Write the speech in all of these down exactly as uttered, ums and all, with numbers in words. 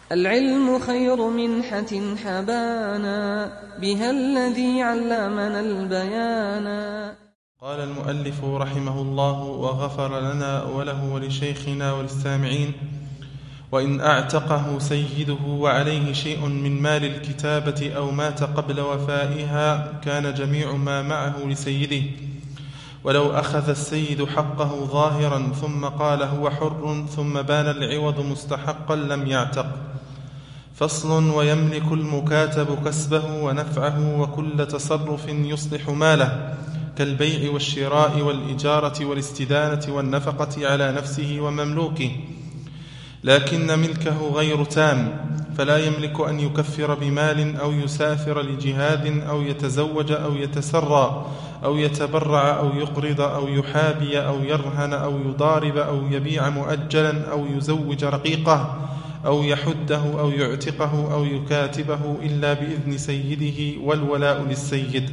العلم خير منحة حبانا بها الذي علمنا البيانا. قال المؤلف رحمه الله وغفر لنا وله ولشيخنا وللسامعين: وإن أعتقه سيده وعليه شيء من مال الكتابة أو مات قبل وفائها كان جميع ما معه لسيده، ولو أخذ السيد حقه ظاهرا ثم قال هو حر ثم بان العوض مستحقا لم يعتق. فصل: ويملك المكاتب كسبه ونفعه وكل تصرف يصلح ماله كالبيع والشراء والإجارة والاستدانة والنفقة على نفسه ومملوكه، لكن ملكه غير تام، فلا يملك أن يكفر بمال أو يسافر لجهاد أو يتزوج أو يتسرى أو يتبرع أو يقرض أو يحابي أو يرهن أو يضارب أو يبيع مؤجلا أو يزوج رقيقه أو يحده أو يعتقه أو يكاتبه إلا بإذن سيده، والولاء للسيد.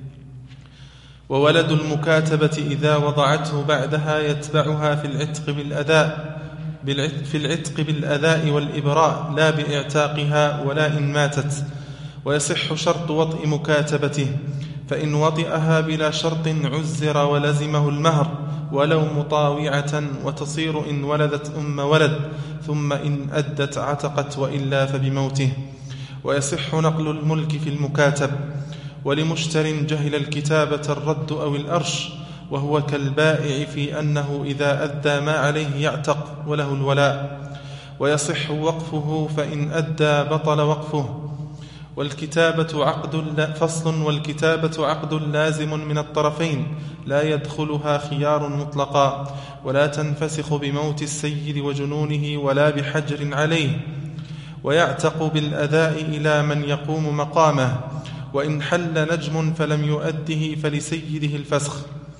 وولد المكاتبة إذا وضعته بعدها يتبعها في العتق بالأداء في العتق بالأداء والإبراء لا بإعتاقها ولا إن ماتت. ويصح شرط وطئ مكاتبته، فإن وطئها بلا شرط عزر ولزمه المهر ولو مطاوعة، وتصير إن ولدت أم ولد، ثم إن أدت عتقت وإلا فبموته. ويصح نقل الملك في المكاتب، ولمشتر جهل الكتابة الرد أو الأرش، وهو كالبائع في أنه إذا أدى ما عليه يعتق وله الولاء. ويصح وقفه، فإن أدى بطل وقفه. والكتابة عقد فصل: والكتابة عقد لازم من الطرفين لا يدخلها خيار مطلقا، ولا تنفسخ بموت السيد وجنونه ولا بحجر عليه. ويعتق بالأداء إلى من يقوم مقامه، وإن حل نجم فلم يؤده فلسيده الفسخ.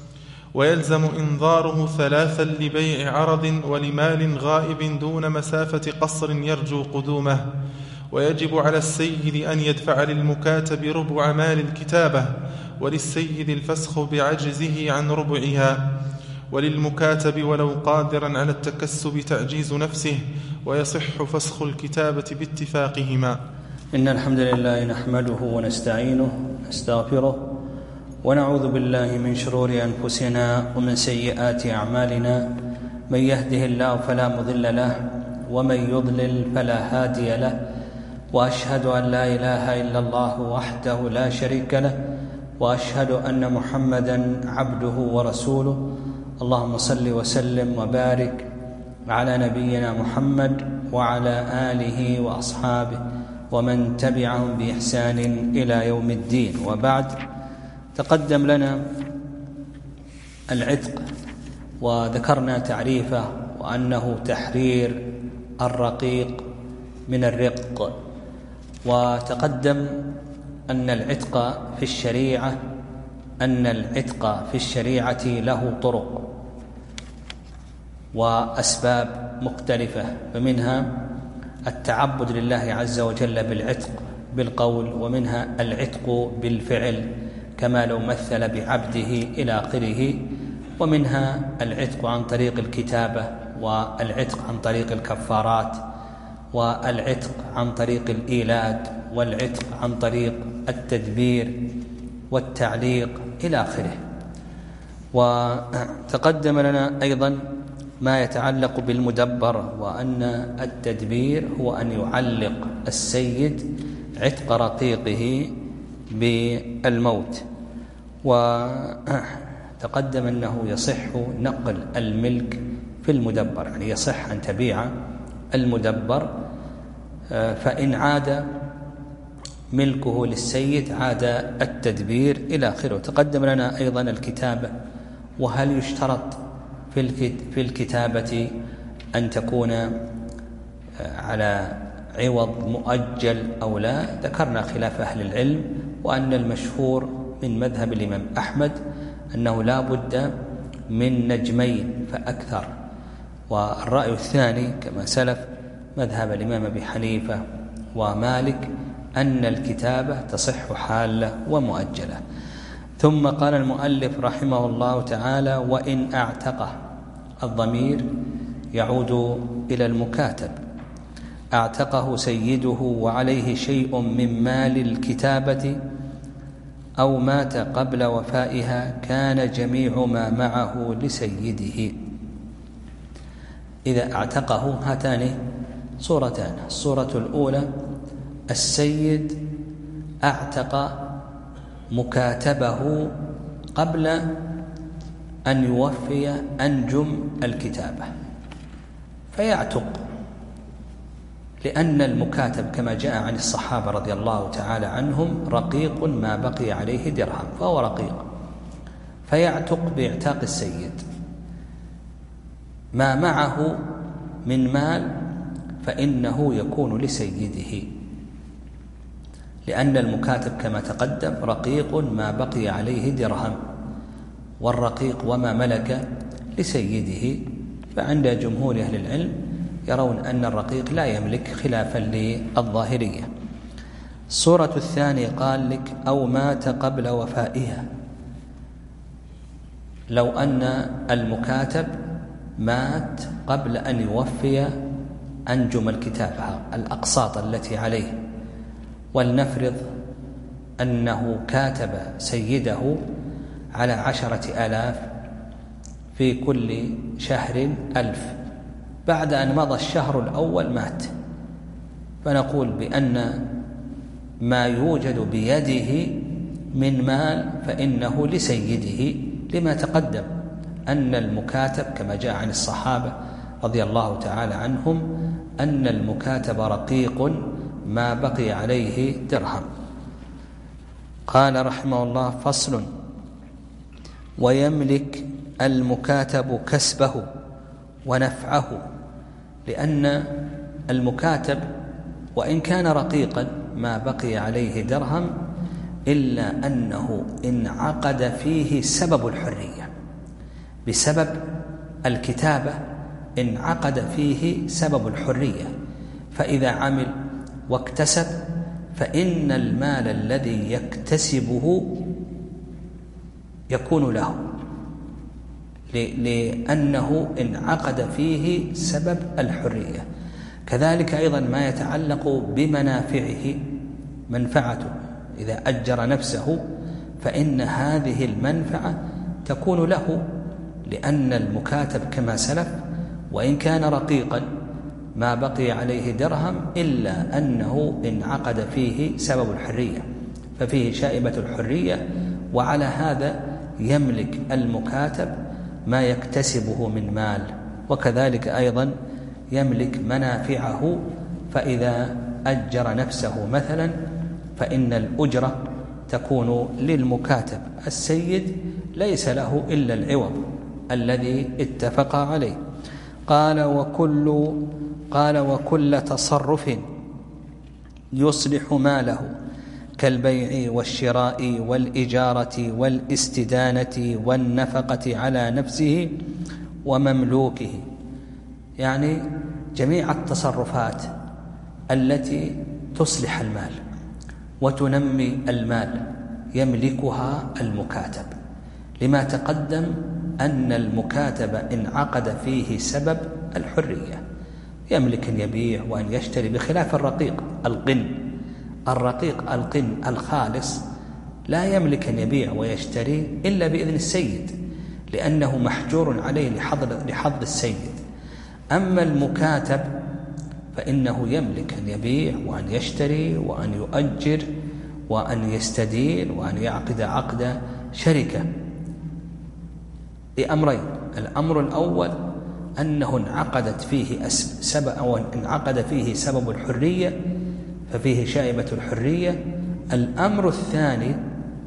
ويلزم إنظاره ثلاثا لبيع عرض ولمال غائب دون مسافة قصر يرجو قدومه. ويجب على السيد أن يدفع للمكاتب ربع مال الكتابة، وللسيد الفسخ بعجزه عن ربعها، وللمكاتب ولو قادرا على التكسب تعجيز نفسه. ويصح فسخ الكتابة باتفاقهما. إن الحمد لله نحمده ونستعينه ونستغفره ونعوذ بالله من شرور أنفسنا ومن سيئات أعمالنا، من يهده الله فلا مضل له ومن يضلل فلا هادي له، وأشهد أن لا إله إلا الله وحده لا شريك له، وأشهد أن محمدا عبده ورسوله. اللهم صل وسلم وبارك على نبينا محمد وعلى آله وأصحابه ومن تبعهم بإحسان إلى يوم الدين. وبعد، تقدم لنا العتق وذكرنا تعريفه، وأنه تحرير الرقيق من الرق. وتقدم أن العتق في الشريعة أن العتق في الشريعة له طرق وأسباب مختلفة، فمنها التعبد لله عز وجل بالعتق بالقول، ومنها العتق بالفعل كما لو مثل بعبده إلى آخره، ومنها العتق عن طريق الكتابة، والعتق عن طريق الكفارات، والعتق عن طريق الإيلاد، والعتق عن طريق التدبير والتعليق إلى آخره. وتقدم لنا أيضا ما يتعلق بالمدبر، وأن التدبير هو أن يعلق السيد عتق رقيقه بالموت. وتقدم أنه يصح نقل الملك في المدبر، يعني يصح أن تبيع المدبر، فإن عاد ملكه للسيد عاد التدبير إلى آخره. تقدم لنا أيضا الكتابة، وهل يشترط في الكتابة أن تكون على عوض مؤجل أو لا؟ ذكرنا خلاف أهل العلم، وأن المشهور من مذهب الإمام أحمد أنه لا بد من نجمين فأكثر، والرأي الثاني كما سلف مذهب الإمام أبي حنيفة ومالك أن الكتابة تصح حالة ومؤجلة. ثم قال المؤلف رحمه الله تعالى: وإن أعتقه، الضمير يعود إلى المكاتب. اعتقه سيده وعليه شيء من مال الكتابة أو مات قبل وفائها كان جميع ما معه لسيده. إذا اعتقه، هاتان صورتان. الصورة الأولى: السيد اعتق مكاتبه قبل أن يوفي أنجم الكتابة، فيعتق، لأن المكاتب كما جاء عن الصحابة رضي الله تعالى عنهم رقيق ما بقي عليه درهم، فهو رقيق، فيعتق باعتاق السيد. ما معه من مال فإنه يكون لسيده، لأن المكاتب كما تقدم رقيق ما بقي عليه درهم، والرقيق وما ملك لسيده. فعند جمهور أهل العلم يرون أن الرقيق لا يملك، خلافا للظاهرية. الصورة الثانية قال لك: أو مات قبل وفائها. لو أن المكاتب مات قبل أن يوفي أنجم الكتابة، الأقساط التي عليه، ولنفرض أنه كاتب سيده على عشرة آلاف في كل شهر ألف، بعد أن مضى الشهر الأول مات، فنقول بأن ما يوجد بيده من مال فإنه لسيده، لما تقدم أن المكاتب كما جاء عن الصحابة رضي الله تعالى عنهم أن المكاتب رقيق ما بقي عليه درهم. قال رحمه الله: فصل: ويملك المكاتب كسبه ونفعه، لأن المكاتب وإن كان رقيقا ما بقي عليه درهم إلا أنه انعقد فيه سبب الحرية، بسبب الكتابة انعقد فيه سبب الحرية، فإذا عمل واكتسب فإن المال الذي يكتسبه يكون له، لأنه انعقد فيه سبب الحرية. كذلك أيضا ما يتعلق بمنافعه، منفعته إذا أجر نفسه فإن هذه المنفعة تكون له، لأن المكاتب كما سلف وإن كان رقيقا ما بقي عليه درهم إلا أنه انعقد فيه سبب الحرية، ففيه شائبة الحرية، وعلى هذا يملك المكاتب ما يكتسبه من مال. وكذلك أيضا يملك منافعه، فإذا أجر نفسه مثلا فإن الأجرة تكون للمكاتب، السيد ليس له إلا العوض الذي اتفق عليه. قال: وكل قال وكل تصرف يصلح ماله كالبيع والشراء والإجارة والاستدانة والنفقة على نفسه ومملوكه، يعني جميع التصرفات التي تصلح المال وتنمي المال يملكها المكاتب، لما تقدم أن المكاتب انعقد فيه سبب الحرية، يملك أن يبيع وأن يشتري، بخلاف الرقيق القن. الرقيق القن الخالص لا يملك أن يبيع ويشتري إلا بإذن السيد، لأنه محجور عليه لحظ السيد. أما المكاتب فإنه يملك أن يبيع وأن يشتري وأن يؤجر وأن يستدين وأن يعقد عقد شركة لأمرين: الأمر الأول أنه انعقدت فيه سبب أو انعقد فيه سبب الحرية ففيه شائبة الحرية. الأمر الثاني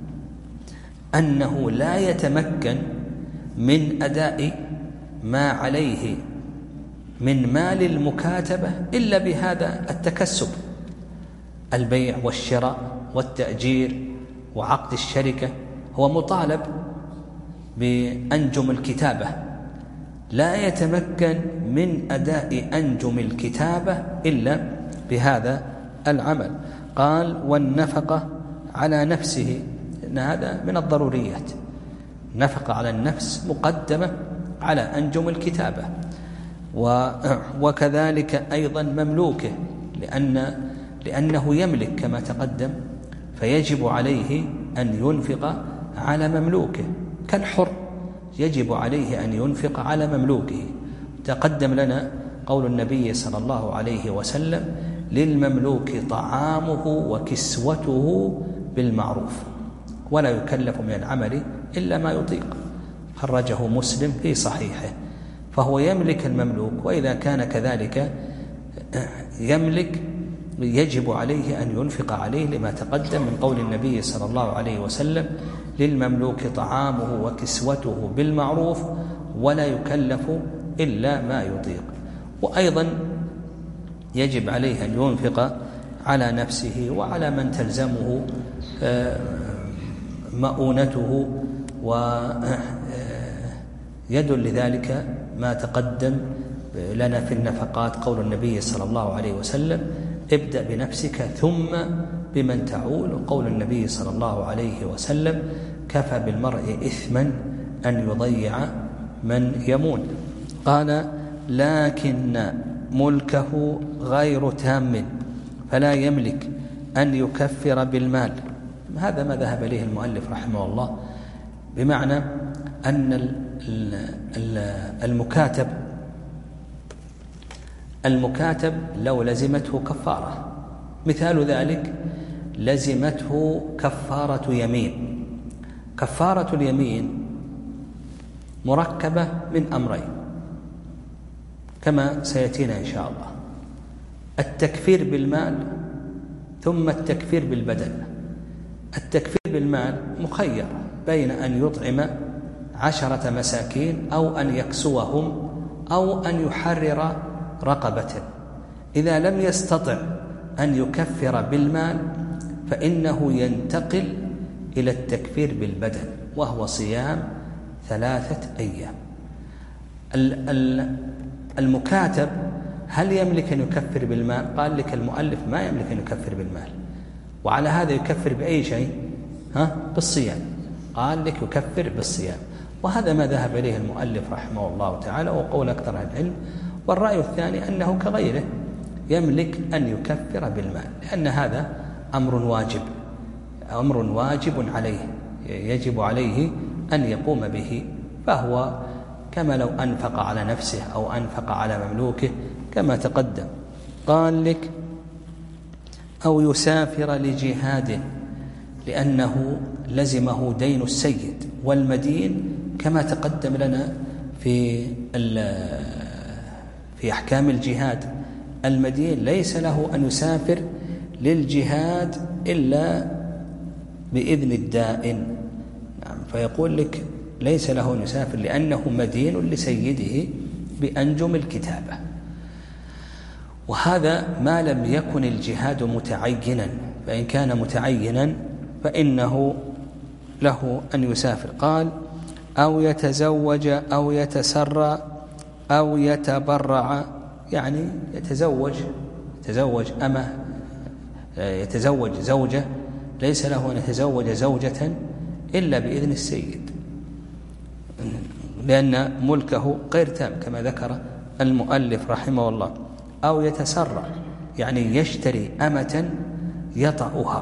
أنه لا يتمكن من أداء ما عليه من مال المكاتبة إلا بهذا التكسب، البيع والشراء والتأجير وعقد الشركة، هو مطالب بأنجم الكتابة، لا يتمكن من أداء أنجم الكتابة إلا بهذا العمل. قال: والنفقة على نفسه، إن هذا من الضروريات، نفقة على النفس مقدمة على أنجم الكتابة. وكذلك أيضا مملوكه، لأن لأنه يملك كما تقدم، فيجب عليه أن ينفق على مملوكه كالحر، يجب عليه أن ينفق على مملوكه. تقدم لنا قول النبي صلى الله عليه وسلم: للمملوك طعامه وكسوته بالمعروف ولا يكلف من العمل إلا ما يطيق، خرجه مسلم في صحيحه. فهو يملك المملوك، وإذا كان كذلك يملك يجب عليه أن ينفق عليه، لما تقدم من قول النبي صلى الله عليه وسلم: للمملوك طعامه وكسوته بالمعروف ولا يكلف إلا ما يطيق. وأيضا يجب عليه أن ينفق على نفسه وعلى من تلزمه مؤونته، ويدل لذلك ما تقدم لنا في النفقات قول النبي صلى الله عليه وسلم: ابدأ بنفسك ثم بمن تعول، وقول النبي صلى الله عليه وسلم: كفى بالمرء إثما أن يضيع من يمون. قال: لكن ملكه غير تام فلا يملك أن يكفر بالمال. هذا ما ذهب إليه المؤلف رحمه الله، بمعنى أن المكاتب المكاتب لو لزمته كفارة، مثال ذلك لزمته كفارة يمين. كفارة اليمين مركبة من أمرين كما سيأتينا إن شاء الله: التكفير بالمال ثم التكفير بالبدن. التكفير بالمال مخير بين أن يطعم عشرة مساكين أو أن يكسوهم أو أن يحرر رقبة. إذا لم يستطع أن يكفر بالمال فإنه ينتقل إلى التكفير بالبدن، وهو صيام ثلاثة أيام. المكاتب هل يملك أن يكفر بالمال؟ قال لك المؤلف: ما يملك أن يكفر بالمال، وعلى هذا يكفر بأي شيء؟ ها؟ بالصيام. قال لك يكفر بالصيام، وهذا ما ذهب إليه المؤلف رحمه الله تعالى وقول أكثر أهل العلم. والرأي الثاني أنه كغيره يملك أن يكفر بالمال، لأن هذا أمر واجب أمر واجب عليه، يجب عليه أن يقوم به، فهو كما لو أنفق على نفسه أو أنفق على مملوكه كما تقدم. قال لك: أو يسافر لجهاد لأنه لزمه دين السيد. والمدين كما تقدم لنا في في أحكام الجهاد، المدين ليس له أن يسافر للجهاد إلا بإذن الدائن. نعم، فيقول لك ليس له أن يسافر لأنه مدين لسيده بأنجم الكتابة. وهذا ما لم يكن الجهاد متعينا، فإن كان متعينا فإنه له أن يسافر. قال: أو يتزوج أو يتسرى أو يتبرع، يعني يتزوج يتزوج أمه، يتزوج زوجة، ليس له أن يتزوج زوجة إلا بإذن السيد، لأن ملكه غير تام كما ذكر المؤلف رحمه الله. أو يتسرع، يعني يشتري أمة يطأها،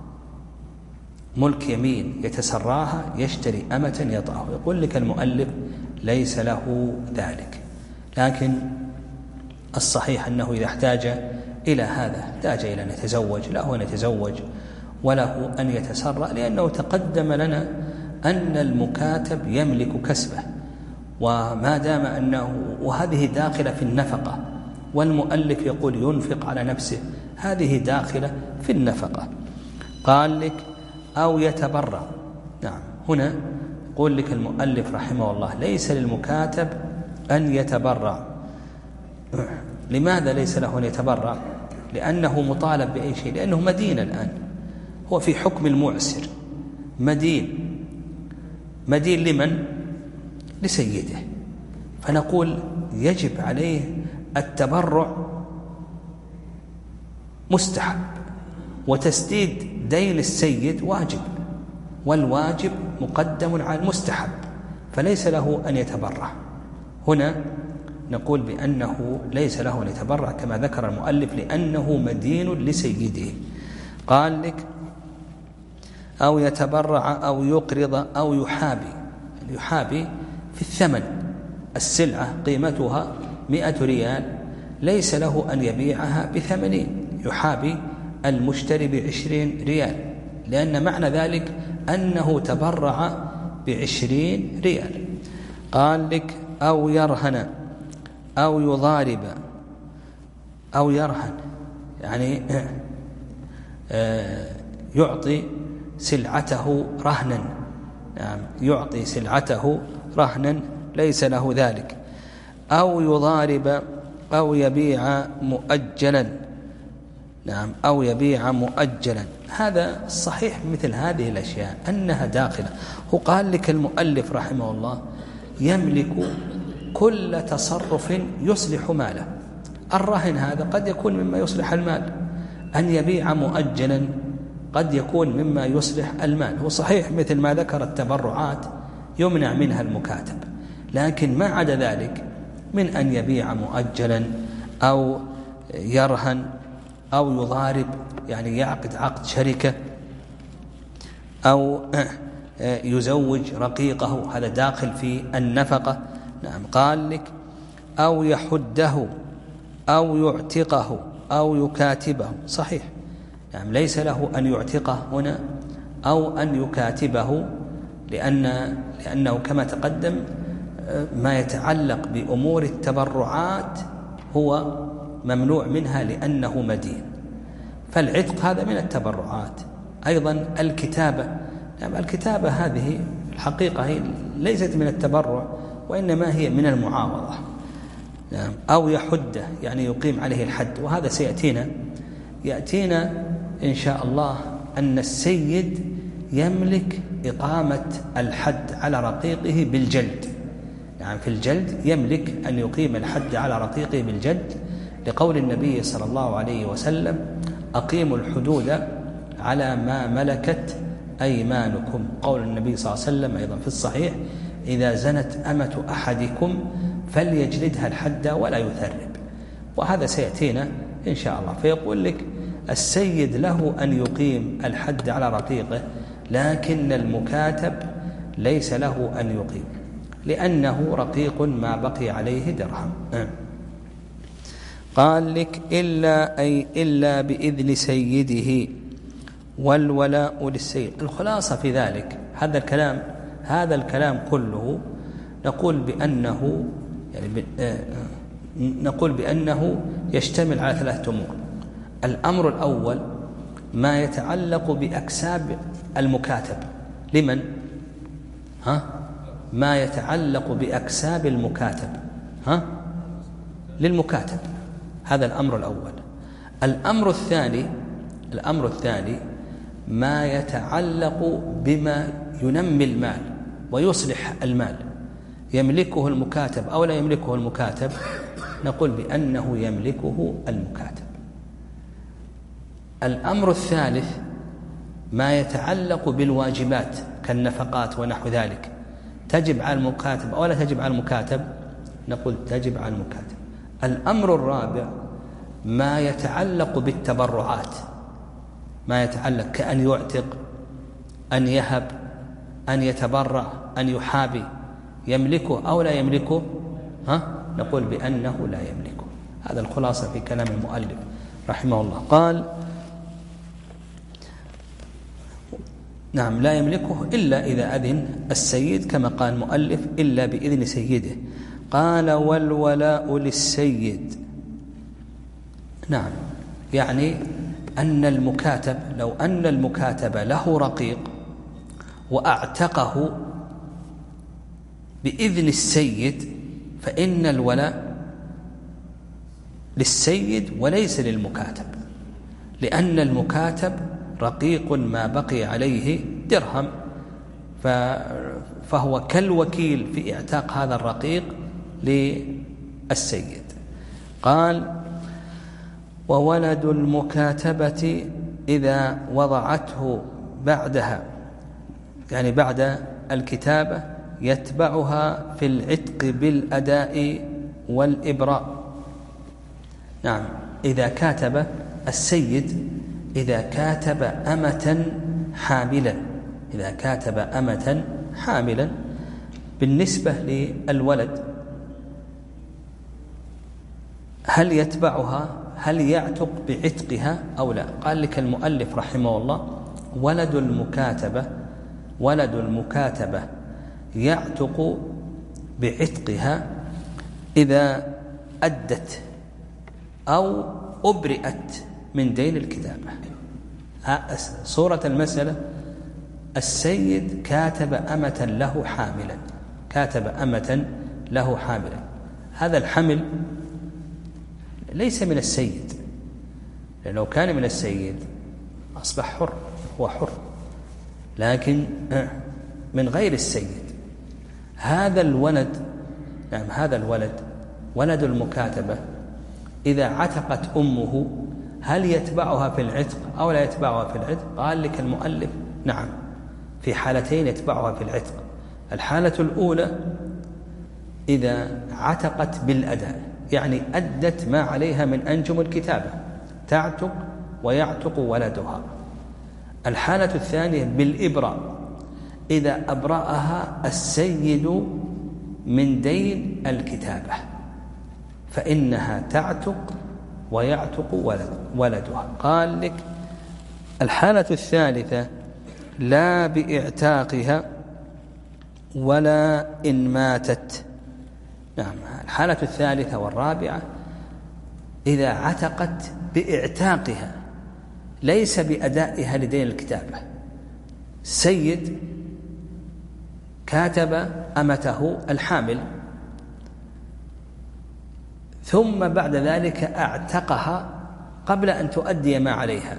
ملك يمين يتسراها، يشتري أمة يطأها. يقول لك المؤلف ليس له ذلك، لكن الصحيح أنه إذا احتاج إلى هذا، احتاج إلى أن يتزوج، له أن يتزوج وله أن يتسرى، لأنه تقدم لنا أن المكاتب يملك كسبه، وما دام أنه، وهذه داخلة في النفقة، والمؤلف يقول ينفق على نفسه، هذه داخلة في النفقة. قال لك: أو يتبرع. نعم، هنا يقول لك المؤلف رحمه الله ليس للمكاتب أن يتبرع. لماذا ليس له أن يتبرع؟ لأنه مطالب بأي شيء، لأنه مدين الآن، هو في حكم المعسر، مدين مدين لمن؟ لسيده. فنقول يجب عليه التبرع مستحب، وتسديد دين السيد واجب، والواجب مقدم على المستحب، فليس له أن يتبرع. هنا نقول بأنه ليس له أن يتبرع كما ذكر المؤلف لأنه مدين لسيده. قال لك أو يتبرع أو يقرض أو يحابي. يحابي في الثمن، السلعة قيمتها مئة ريال ليس له أن يبيعها بثمانين، يحابي المشتري بعشرين ريال، لأن معنى ذلك أنه تبرع بعشرين ريال. قال لك أو يرهن أو يضارب. أو يرهن يعني يعطي سلعته رهنا، يعني يعطي سلعته رهنا ليس له ذلك. أو يضارب أو يبيع مؤجلا، نعم أو يبيع مؤجلا. هذا الصحيح مثل هذه الأشياء أنها داخلة. هو قال لك المؤلف رحمه الله يملك كل تصرف يصلح ماله. الرهن هذا قد يكون مما يصلح المال، أن يبيع مؤجلا قد يكون مما يصلح المال. هو صحيح مثل ما ذكر التبرعات يمنع منها المكاتب، لكن ما عدا ذلك من أن يبيع مؤجلا أو يرهن أو يضارب يعني يعقد عقد شركة أو يزوج رقيقه، هذا داخل في النفقة. نعم قال لك أو يحده أو يعتقه أو يكاتبه. صحيح يعني ليس له أن يعتقه هنا أو أن يكاتبه، لأن لأنه كما تقدم ما يتعلق بأمور التبرعات هو ممنوع منها لأنه مدين، فالعتق هذا من التبرعات. أيضا الكتابة، يعني الكتابة هذه الحقيقة هي ليست من التبرع وإنما هي من المعاوضة. أو يحده يعني يقيم عليه الحد، وهذا سيأتينا يأتينا إن شاء الله أن السيد يملك إقامة الحد على رقيقه بالجلد، يعني في الجلد يملك أن يقيم الحد على رقيقه بالجلد، لقول النبي صلى الله عليه وسلم أقيموا الحدود على ما ملكت أيمانكم. قول النبي صلى الله عليه وسلم أيضا في الصحيح إذا زنت أمة أحدكم فليجلدها الحد ولا يثرب، وهذا سيأتينا إن شاء الله. فيقول لك السيد له أن يقيم الحد على رقيقه، لكن المكاتب ليس له أن يقيم لأنه رقيق ما بقي عليه درهم. قال لك إلا أي إلا بإذن سيده والولاء للسيد. الخلاصة في ذلك هذا الكلام هذا الكلام كله نقول بأنه يعني نقول بأنه يشتمل على ثلاثة أمور. الأمر الأول ما يتعلق بأكساب المكاتب. لمن؟ ها؟ ما يتعلق بأكساب المكاتب ها؟ للمكاتب، هذا الأمر الأول. الأمر الثاني الأمر الثاني ما يتعلق بما ينمي المال ويصلح المال، يملكه المكاتب أو لا يملكه المكاتب، نقول بأنه يملكه المكاتب. الأمر الثالث ما يتعلق بالواجبات كالنفقات ونحو ذلك، تجب على المكاتب أو لا تجب على المكاتب، نقول تجب على المكاتب. الأمر الرابع ما يتعلق بالتبرعات، ما يتعلق كأن يعتق، أن يهب، أن يتبرع، أن يحابي، يملكه أو لا يملكه، ها؟ نقول بأنه لا يملكه. هذا الخلاصة في كلام المؤلف رحمه الله. قال نعم لا يملكه إلا إذا أذن السيد، كما قال المؤلف إلا بإذن سيده. قال والولاء للسيد. نعم يعني أن المكاتب لو أن المكاتب له رقيق وأعتقه بإذن السيد فإن الولاء للسيد وليس للمكاتب، لأن المكاتب رقيق ما بقي عليه درهم، فهو كالوكيل في اعتاق هذا الرقيق للسيد. قال وولد المكاتبة إذا وضعته بعدها، يعني بعد الكتابة، يتبعها في العتق بالأداء والإبراء. نعم، إذا كاتب السيد إذا كاتب أمة حاملا إذا كاتب أمة حاملا بالنسبة للولد هل يتبعها هل يعتق بعتقها أو لا؟ قال لك المؤلف رحمه الله: ولد المكاتبة ولد المكاتبة يعتق بعتقها إذا أدت أو أبرئت من دين الكتابة. صورة المسألة: السيد كاتب أمة له حاملا كاتب أمة له حاملا هذا الحمل ليس من السيد، لأنه كان من السيد أصبح حر، هو حر، لكن من غير السيد. هذا الولد نعم هذا الولد ولد المكاتبة إذا عتقت أمه هل يتبعها في العتق أو لا يتبعها في العتق؟ قال لك المؤلف: نعم، في حالتين يتبعها في العتق. الحالة الأولى إذا عتقت بالأداء، يعني أدت ما عليها من أنجم الكتابة، تعتق ويعتق ولدها. الحالة الثانية بالإبراء، إذا أبرأها السيد من دين الكتابة فإنها تعتق ويعتق ولد ولدها. قال لك الحالة الثالثة: لا بإعتاقها ولا إن ماتت. نعم، الحالة الثالثة والرابعة إذا عتقت بإعتاقها ليس بأدائها لدين الكتابة. السيد كاتب أمته الحامل ثم بعد ذلك أعتقها قبل أن تؤدي ما عليها،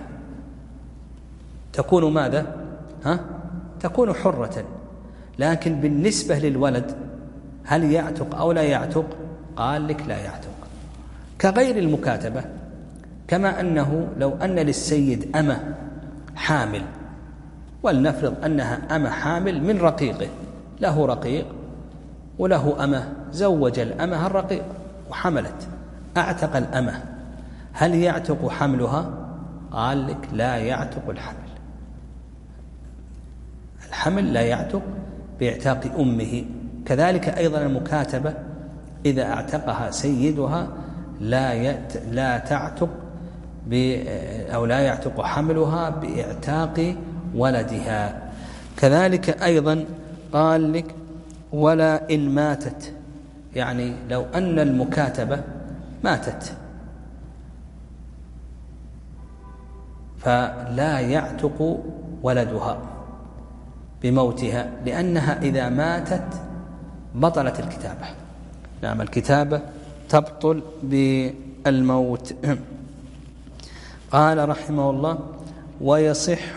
تكون ماذا؟ ها؟ تكون حرة. لكن بالنسبة للولد هل يعتق أو لا يعتق؟ قال لك لا يعتق، كغير المكاتبة. كما أنه لو أن للسيد أمة حامل، ولنفرض أنها أمة حامل من رقيقه، له رقيق وله أمة، زوج الأمة الرقيق وحملت، أعتق الأمة، هل يعتق حملها؟ قال لك لا يعتق الحمل. الحمل لا يعتق باعتاق أمه. كذلك أيضا المكاتبة إذا اعتقها سيدها لا يت... لا تعتق ب... أو لا يعتق حملها باعتاق ولدها. كذلك أيضا قال لك ولا إن ماتت، يعني لو أن المكاتبة ماتت فلا يعتق ولدها بموتها، لأنها إذا ماتت بطلت الكتابة. نعم، الكتابة تبطل بالموت. قال رحمه الله: ويصح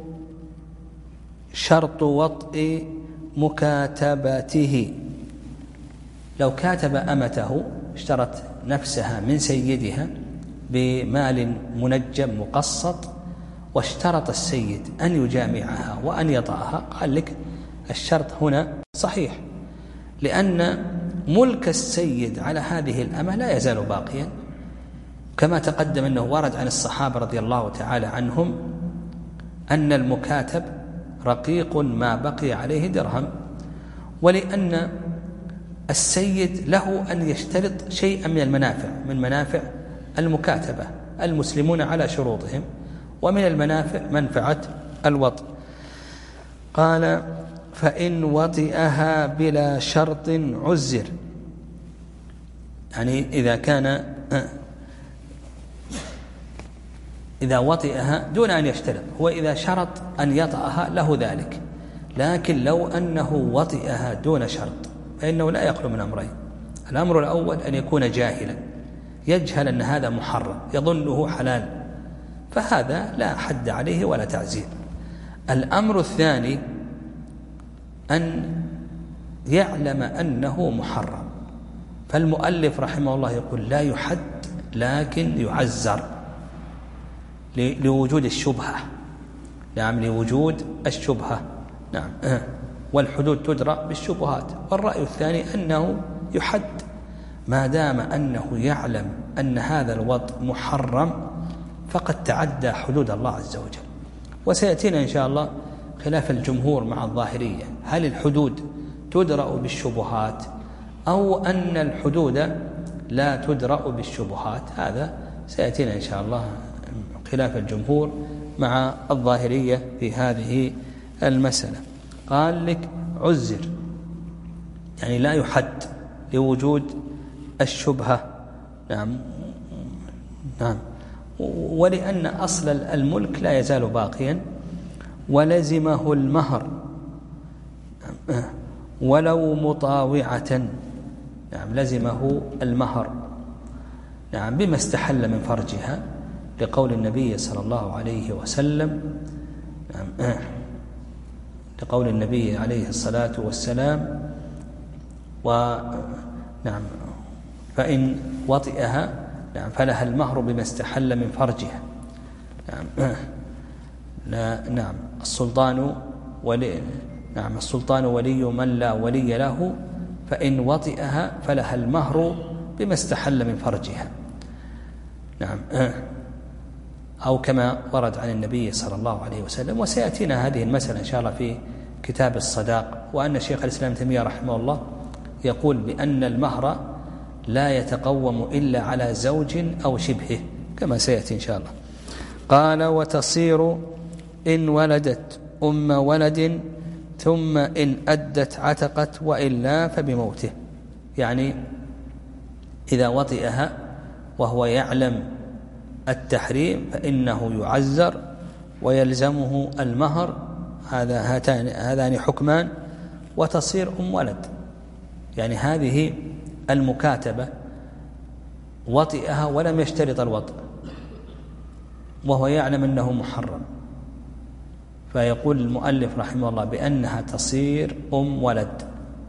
شرط وطء مكاتبته. لو كاتب أمته، اشترت نفسها من سيدها بمال منجم مقسط، واشترط السيد أن يجامعها وأن يطأها، قال لك الشرط هنا صحيح، لأن ملك السيد على هذه الأمة لا يزال باقيا، كما تقدم أنه ورد عن الصحابة رضي الله تعالى عنهم أن المكاتب رقيق ما بقي عليه درهم، ولأن السيد له أن يشترط شيئا من المنافع، من منافع المكاتبة، المسلمون على شروطهم، ومن المنافع منفعة الوطء. قال: فإن وطئها بلا شرط عزر، يعني إذا كان إذا وطئها دون أن يشترط، هو إذا شرط أن يطأها له ذلك، لكن لو أنه وطئها دون شرط فإنه لا يخلو من أمرين: الأمر الأول أن يكون جاهلا، يجهل أن هذا محرم، يظنه حلال، فهذا لا حد عليه ولا تعزير. الأمر الثاني أن يعلم أنه محرم، فالمؤلف رحمه الله يقول لا يحد لكن يعزر لوجود الشبهة. نعم، لوجود الشبهة. نعم، والحدود تدرى بالشبهات. والرأي الثاني أنه يحد ما دام أنه يعلم أن هذا الوطء محرم فقد تعدى حدود الله عز وجل. وسيأتينا إن شاء الله خلاف الجمهور مع الظاهرية، هل الحدود تدرأ بالشبهات أو أن الحدود لا تدرأ بالشبهات؟ هذا سيأتينا إن شاء الله خلاف الجمهور مع الظاهرية في هذه المسألة. قال لك عزر يعني لا يحد لوجود الشبهة. نعم نعم. ولأن أصل الملك لا يزال باقيا، ولزمه المهر ولو مطاوعة. نعم لزمه المهر نعم بما استحل من فرجها، لقول النبي صلى الله عليه وسلم نعم لقول النبي عليه الصلاة والسلام ونعم فإن وطئها نعم فلها المهر بما استحل من فرجها. نعم لا نعم السلطان ولي نعم السلطان ولي من لا ولي له، فإن وطئها فلها المهر بما استحل من فرجها. نعم أو كما ورد عن النبي صلى الله عليه وسلم. وسيأتينا هذه المسألة إن شاء الله في كتاب الصداق، وأن شيخ الإسلام ابن تيمية رحمه الله يقول بأن المهر لا يتقوم إلا على زوج أو شبهه كما سيأتي إن شاء الله. قال وتصير إن ولدت أم ولد ثم إن أدت عتقت وإلا فبموته. يعني إذا وطئها وهو يعلم التحريم فإنه يعزر ويلزمه المهر، هذا هاتان هذان حكمان. وتصير أم ولد يعني هذه المكاتبة وطئها ولم يشترط الوطء وهو يعلم أنه محرم، فيقول المؤلف رحمه الله بأنها تصير أم ولد،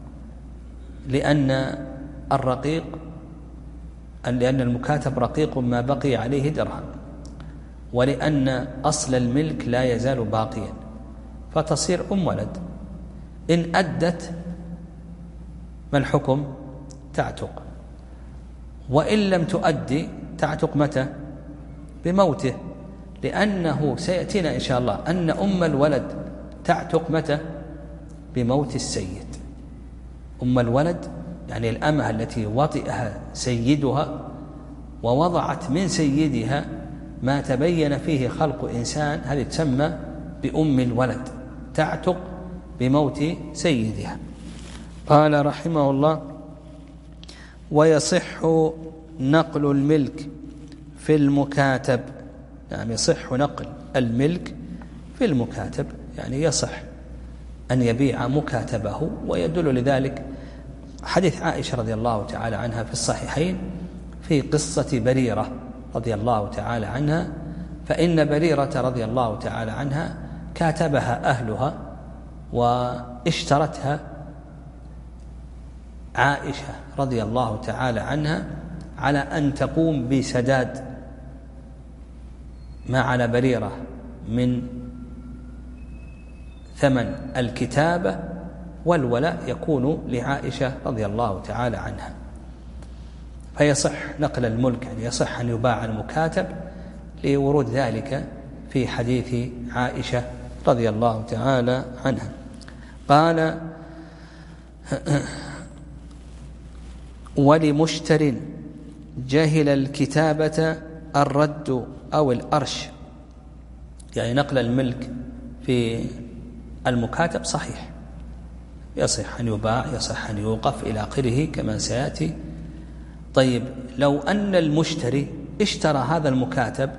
لأن الرقيق لأن المكاتب رقيق ما بقي عليه درهم، ولأن أصل الملك لا يزال باقيا، فتصير أم ولد. إن أدت ما الحكم؟ تعتق. وإن لم تؤدي تعتق متى؟ بموته، لأنه سيأتينا إن شاء الله أن أم الولد تعتق متى؟ بموت السيد. أم الولد يعني الأمة التي وطئها سيدها ووضعت من سيدها ما تبين فيه خلق إنسان، هذه تسمى بأم الولد، تعتق بموت سيدها. قال رحمه الله ويصح نقل الملك في المكاتب. يعني يصح نقل الملك في المكاتب، يعني يصح أن يبيع مكاتبه. ويدل لذلك حديث عائشة رضي الله تعالى عنها في الصحيحين في قصة بريرة رضي الله تعالى عنها، فإن بريرة رضي الله تعالى عنها كاتبها أهلها واشترتها عائشة رضي الله تعالى عنها على أن تقوم بسداد ما على بريرة من ثمن الكتابة، والولاء يكون لعائشة رضي الله تعالى عنها. فيصح نقل الملك، يعني يصح أن يباع المكاتب لورود ذلك في حديث عائشة رضي الله تعالى عنها. قال ولمشتر جهل الكتابة الرد أو الأرش. يعني نقل الملك في المكاتب صحيح، يصح أن يباع، يصح أن يوقف إلى آخره كما سيأتي. طيب لو أن المشتري اشترى هذا المكاتب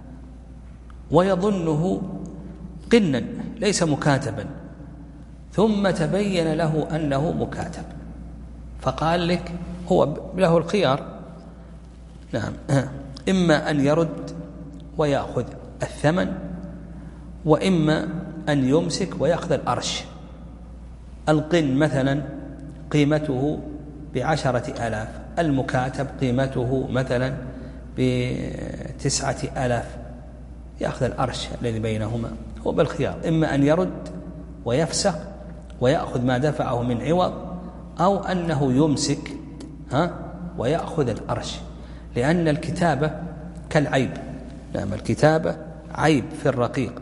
ويظنه قنا ليس مكاتبا، ثم تبين له أنه مكاتب، فقال لك هو له الخيار، نعم، إما أن يرد ويأخذ الثمن، وإما أن يمسك ويأخذ الأرش. القن مثلا قيمته بعشرة آلاف، المكاتب قيمته مثلا بتسعة آلاف، يأخذ الأرش الذي بينهما. هو بالخيار، إما أن يرد ويفسخ ويأخذ ما دفعه من عوض، أو أنه يمسك ها ويأخذ الأرش، لأن الكتابة كالعيب. نعم الكتابة عيب في الرقيق،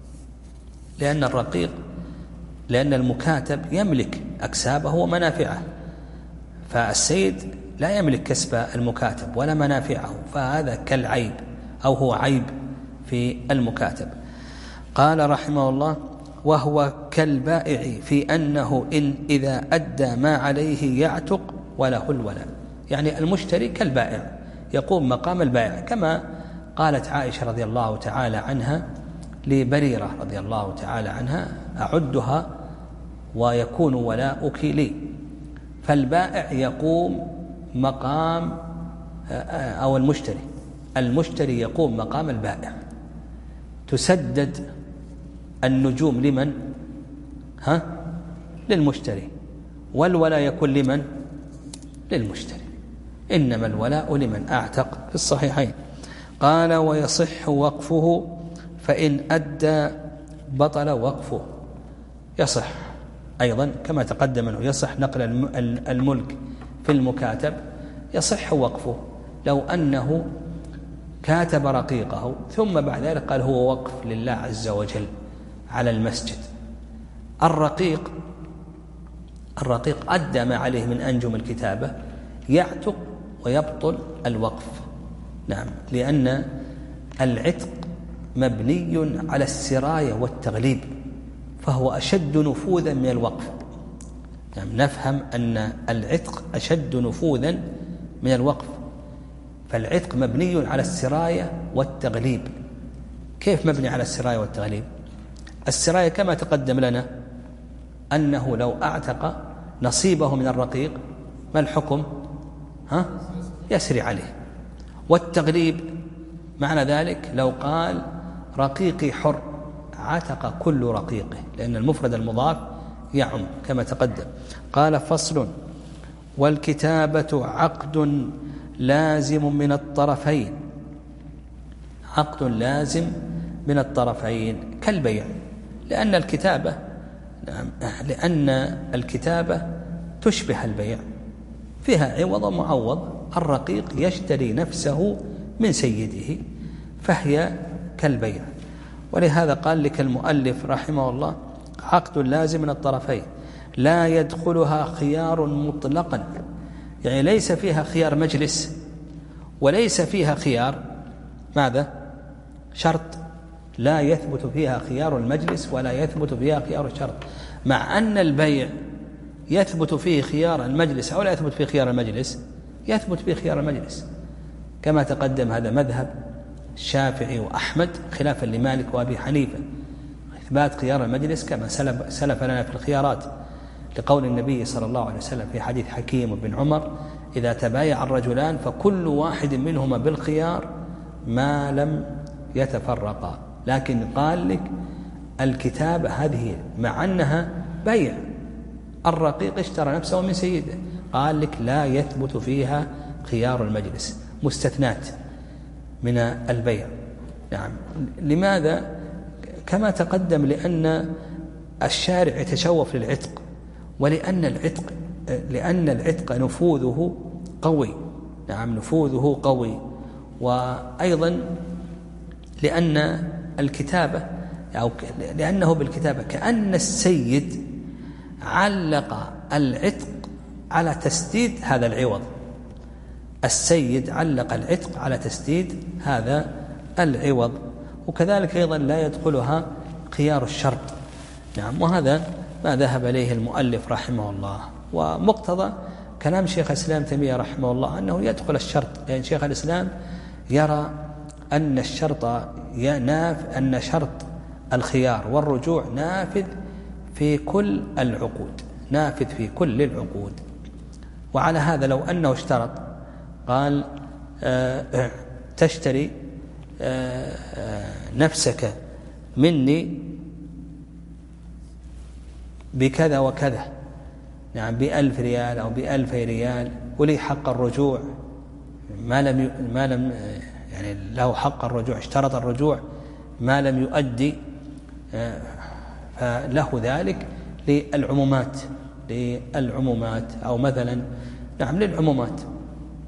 لأن الرقيق لأن المكاتب يملك أكسابه ومنافعه، فالسيد لا يملك كسب المكاتب ولا منافعه، فهذا كالعيب أو هو عيب في المكاتب. قال رحمه الله: وهو كالبائع في أنه إن إذا أدى ما عليه يعتق وله الولاء. يعني المشتري كالبائع، يقوم مقام البائع، كما قالت عائشة رضي الله تعالى عنها لبريرة رضي الله تعالى عنها: أعدها ويكون ولاؤك لي. فالبائع يقوم مقام أو المشتري المشتري يقوم مقام البائع. تسدد النجوم لمن؟ ها؟ للمشتري، والولاء يكون لمن؟ للمشتري. إنما الولاء لمن أعتق في الصحيحين. قال: ويصح وقفه فإن أدى بطل وقفه. يصح أيضا كما تقدم أنه يصح نقل الملك في المكاتب، يصح وقفه لو أنه كاتب رقيقه ثم بعد ذلك قال هو وقف لله عز وجل على المسجد. الرقيق الرقيق أدى ما عليه من أنجم الكتابة، يعتق ويبطل الوقف. نعم، لأن العتق مبني على السراية والتغليب، فهو أشد نفوذا من الوقف. نعم، نفهم أن العتق أشد نفوذا من الوقف، فالعتق مبني على السراية والتغليب. كيف مبني على السراية والتغليب؟ السراية كما تقدم لنا أنه لو أعتق نصيبه من الرقيق ما الحكم؟ ها؟ يسري عليه. والتغليب معنى ذلك لو قال رقيقي حر عتق كل رقيقه، لأن المفرد المضاف يعم كما تقدم. قال: فصل: والكتابة عقد لازم من الطرفين. عقد لازم من الطرفين كالبيع، لأن الكتابة لأن الكتابة تشبه البيع، فيها عوض ومعوض. الرقيق يشتري نفسه من سيده، فهي كالبيع. ولهذا قال لك المؤلف رحمه الله: عقد لازم من الطرفين لا يدخلها خيار مطلقا، يعني ليس فيها خيار مجلس وليس فيها خيار ماذا؟ شرط. لا يثبت فيها خيار المجلس ولا يثبت فيها خيار الشرط، مع أن البيع يثبت فيه خيار المجلس أو لا يثبت فيه خيار المجلس؟ يثبت فيه خيار المجلس، كما تقدم. هذا مذهب الشافعي وأحمد خلافا لمالك وأبي حنيفة، إثبات خيار المجلس كما سلف, سلف لنا في الخيارات، لقول النبي صلى الله عليه وسلم في حديث حكيم بن عمر: إذا تبايع الرجلان فكل واحد منهما بالخيار ما لم يتفرقا. لكن قال لك الكتابة هذه مع أنها بيع، الرقيق اشترى نفسه من سيده، قال لك لا يثبت فيها خيار المجلس، مستثنات من البيع. نعم، لماذا؟ كما تقدم لأن الشارع يتشوف للعتق، ولأن العتق لأن العتق نفوذه قوي. نعم، نفوذه قوي. وأيضا لأن الكتابة أو لأنه بالكتابة كأن السيد علق العتق على تسديد هذا العوض. السيد علق العتق على تسديد هذا العوض. وكذلك أيضا لا يدخلها خيار الشرط. نعم، وهذا ما ذهب إليه المؤلف رحمه الله، ومقتضى كلام شيخ الإسلام تيمية رحمه الله أنه يدخل الشرط، لأن شيخ الإسلام يرى أن الشرط يناف أن شرط الخيار والرجوع نافذ في كل العقود، نافذ في كل العقود. وعلى هذا لو أنه اشترط قال آه تشتري آه آه نفسك مني بكذا وكذا، نعم، بألف ريال أو بألف ريال، ولي حق الرجوع ما لم ما لم يعني له حق الرجوع، اشترط الرجوع ما لم يؤدي، فله ذلك للعمومات للعمومات أو مثلا نعم للعمومات.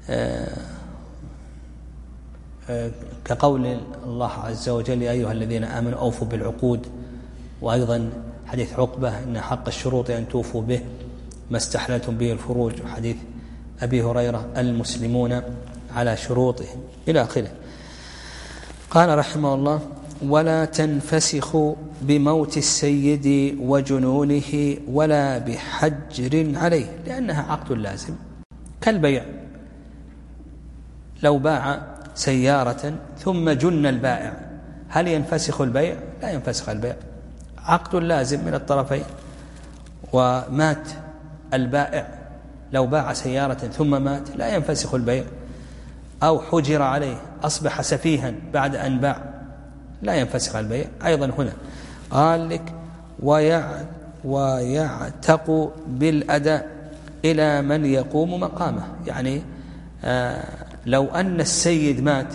كقول الله عز وجل: يا أيها الذين آمنوا أوفوا بالعقود. وأيضا حديث عقبة: إن حق الشروط أن توفوا به ما استحللتم به الفروج. وحديث أبي هريرة: المسلمون على شروطهم، إلى آخره. قال رحمه الله: ولا تنفسخ بموت السيد وجنونه ولا بحجر عليه، لأنها عقد لازم كالبيع. لو باع سيارة ثم جن البائع، هل ينفسخ البيع؟ لا ينفسخ البيع، عقد لازم من الطرفين. ومات البائع، لو باع سيارة ثم مات لا ينفسخ البيع. أو حجر عليه، أصبح سفيها بعد أن باع، لا ينفسخ البيع. أيضا هنا قال لك: ويع ويعتق بالأداء إلى من يقوم مقامه. يعني آه لو أن السيد مات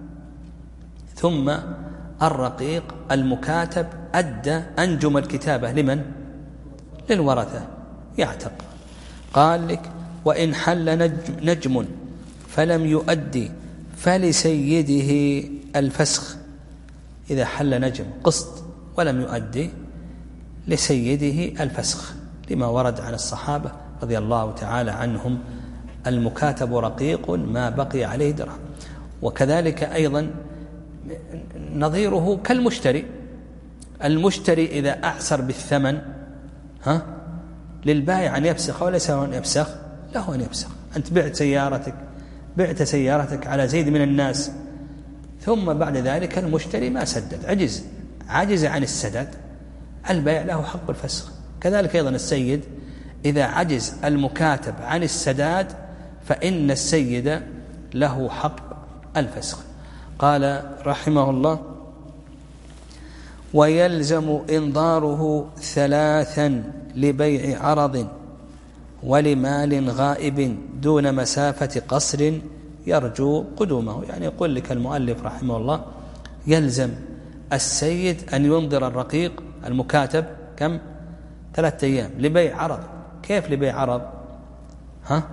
ثم الرقيق المكاتب أدى أنجم الكتابة لمن؟ للورثة، يعتق. قال لك: وإن حل نجم, نجم فلم يؤدي فلسيده الفسخ. إذا حل نجم قسط ولم يؤدي، لسيده الفسخ، لما ورد عن الصحابة رضي الله تعالى عنهم: المكاتب رقيق ما بقي عليه درهم. وكذلك أيضا نظيره كالمشتري. المشتري إذا أعسر بالثمن ها للبائع أن يفسخ وليس أن يفسخ، له أن يفسخ. أنت بعت سيارتك بعت سيارتك على زيد من الناس، ثم بعد ذلك المشتري ما سدد، عجز عجز عن السداد، البائع له حق الفسخ. كذلك أيضا السيد إذا عجز المكاتب عن السداد فإن السيد له حق الفسخ. قال رحمه الله: ويلزم إنظاره ثلاثا لبيع عرض ولمال غائب دون مسافة قصر يرجو قدومه. يعني يقول لك المؤلف رحمه الله: يلزم السيد أن ينظر الرقيق المكاتب كم؟ ثلاثة أيام لبيع عرض. كيف لبيع عرض؟ ها؟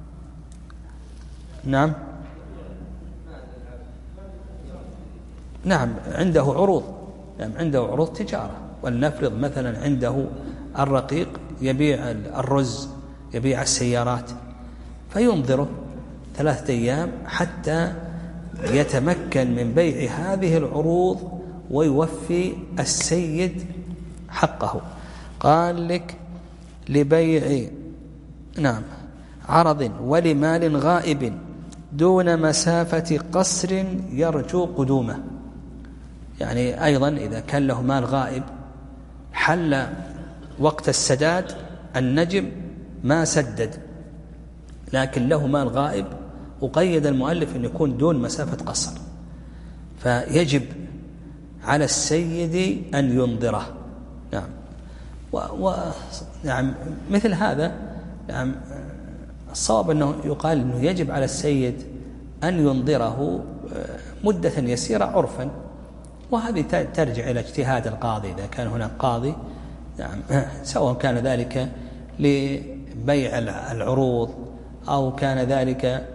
نعم نعم عنده عروض، نعم عنده عروض تجارة. ولنفرض مثلا عنده الرقيق يبيع الرز، يبيع السيارات، فينظره ثلاثة أيام حتى يتمكن من بيع هذه العروض ويوفي السيد حقه. قال لك: لبيع نعم عرض ولمال غائب دون مسافة قصر يرجو قدومه. يعني أيضا إذا كان له مال غائب حل وقت السداد، النجم ما سدد لكن له مال غائب، وقيد المؤلف أن يكون دون مسافة قصر، فيجب على السيد أن ينظره. نعم و... و... نعم مثل هذا. نعم الصواب أنه يقال أنه يجب على السيد أن ينظره مدة يسيرة عرفا، وهذه ترجع إلى اجتهاد القاضي إذا كان هناك قاضي. نعم سواء كان ذلك لبيع العروض أو كان ذلك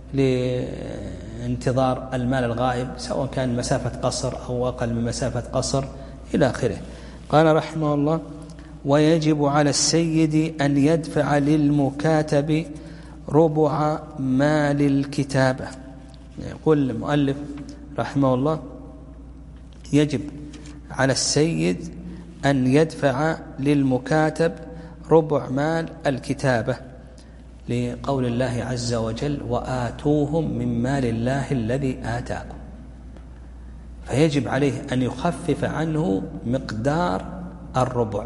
لانتظار المال الغائب، سواء كان مسافة قصر أو أقل من مسافة قصر إلى آخره. قال رحمه الله: ويجب على السيد أن يدفع للمكاتب ربع مال الكتابة. يقول المؤلف رحمه الله: يجب على السيد أن يدفع للمكاتب ربع مال الكتابة، لقول الله عز وجل: وآتوهم من مال الله الذي آتاكم. فيجب عليه أن يخفف عنه مقدار الربع.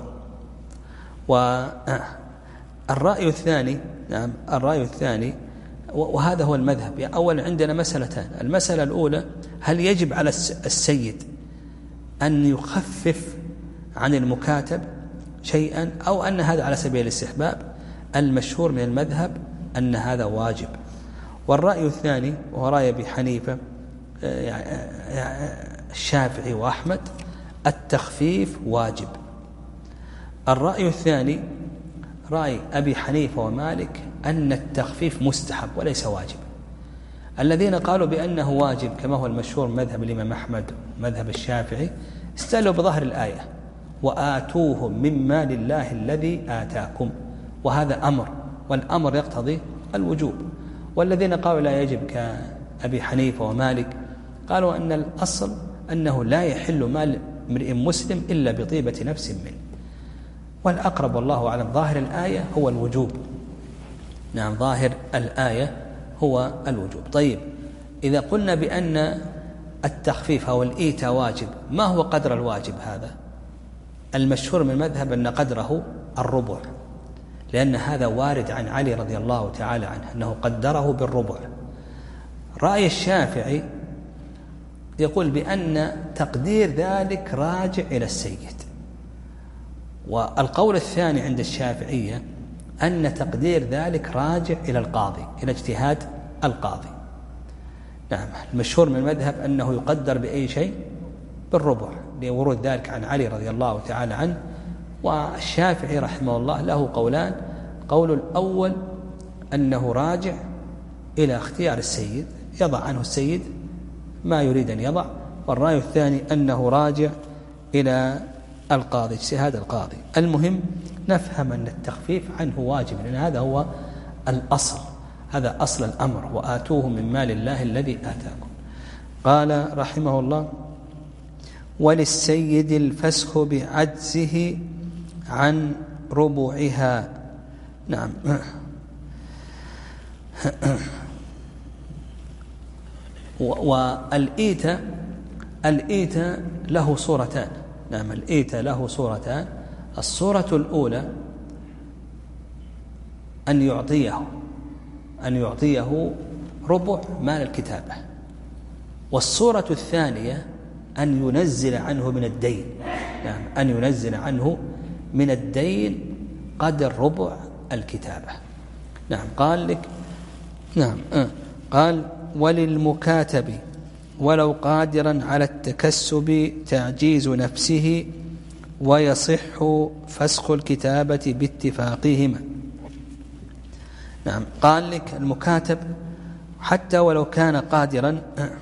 والرأي الثاني نعم الرأي الثاني وهذا هو المذهب. يعني أولا عندنا مسألتان. المسألة الأولى: هل يجب على السيد أن يخفف عن المكاتب شيئا أو أن هذا على سبيل الاستحباب؟ المشهور من المذهب أن هذا واجب. والرأي الثاني وهو رأي أبي حنيفة الشافعي وأحمد: التخفيف واجب. الرأي الثاني رأي أبي حنيفة ومالك أن التخفيف مستحب وليس واجب. الذين قالوا بأنه واجب كما هو المشهور مذهب الإمام أحمد مذهب الشافعي استدلوا بظاهر الآية وآتوهم من مال الله الذي آتاكم، وهذا أمر، والأمر يقتضي الوجوب. والذين قالوا لا يجب كأبي حنيفة ومالك قالوا أن الأصل أنه لا يحل مال امرئ مسلم إلا بطيبة نفس منه، والأقرب والله أعلم ظاهر الآية هو الوجوب. نعم ظاهر الآية هو الوجوب. طيب إذا قلنا بأن التخفيف أو الإيتاء واجب، ما هو قدر الواجب هذا؟ المشهور من المذهب أن قدره الربع، لأن هذا وارد عن علي رضي الله تعالى عنه أنه قدره بالربع. رأي الشافعي يقول بأن تقدير ذلك راجع إلى السيد، والقول الثاني عند الشافعية أن تقدير ذلك راجع إلى القاضي، إلى اجتهاد القاضي. نعم المشهور من المذهب أنه يقدر بأي شيء بالربع لورود ذلك عن علي رضي الله تعالى عنه. والشافعي رحمه الله له قولان، قول الأول أنه راجع إلى اختيار السيد، يضع عنه السيد ما يريد أن يضع، والرأي الثاني أنه راجع إلى القاضي، اجتهاد القاضي. المهم نفهم أن التخفيف عنه واجب، لأن هذا هو الأصل، هذا أصل الأمر، وآتوه من مال الله الذي آتاكم. قال رحمه الله وللسيد الفسخ بعجزه عن ربعها. نعم والإيتاء الإيتاء له صورتان. نعم الإيتاء له صورتان. الصورة الأولى أن يعطيه أن يعطيه ربع مال الكتابة، والصورة الثانية أن ينزل عنه من الدين. نعم أن ينزل عنه من الدين قدر ربع الكتابة. نعم قال لك نعم آه. قال وللمكاتب ولو قادرا على التكسب تعجيز نفسه ويصح فسخ الكتابة باتفاقهما. نعم قال لك المكاتب حتى ولو كان قادرا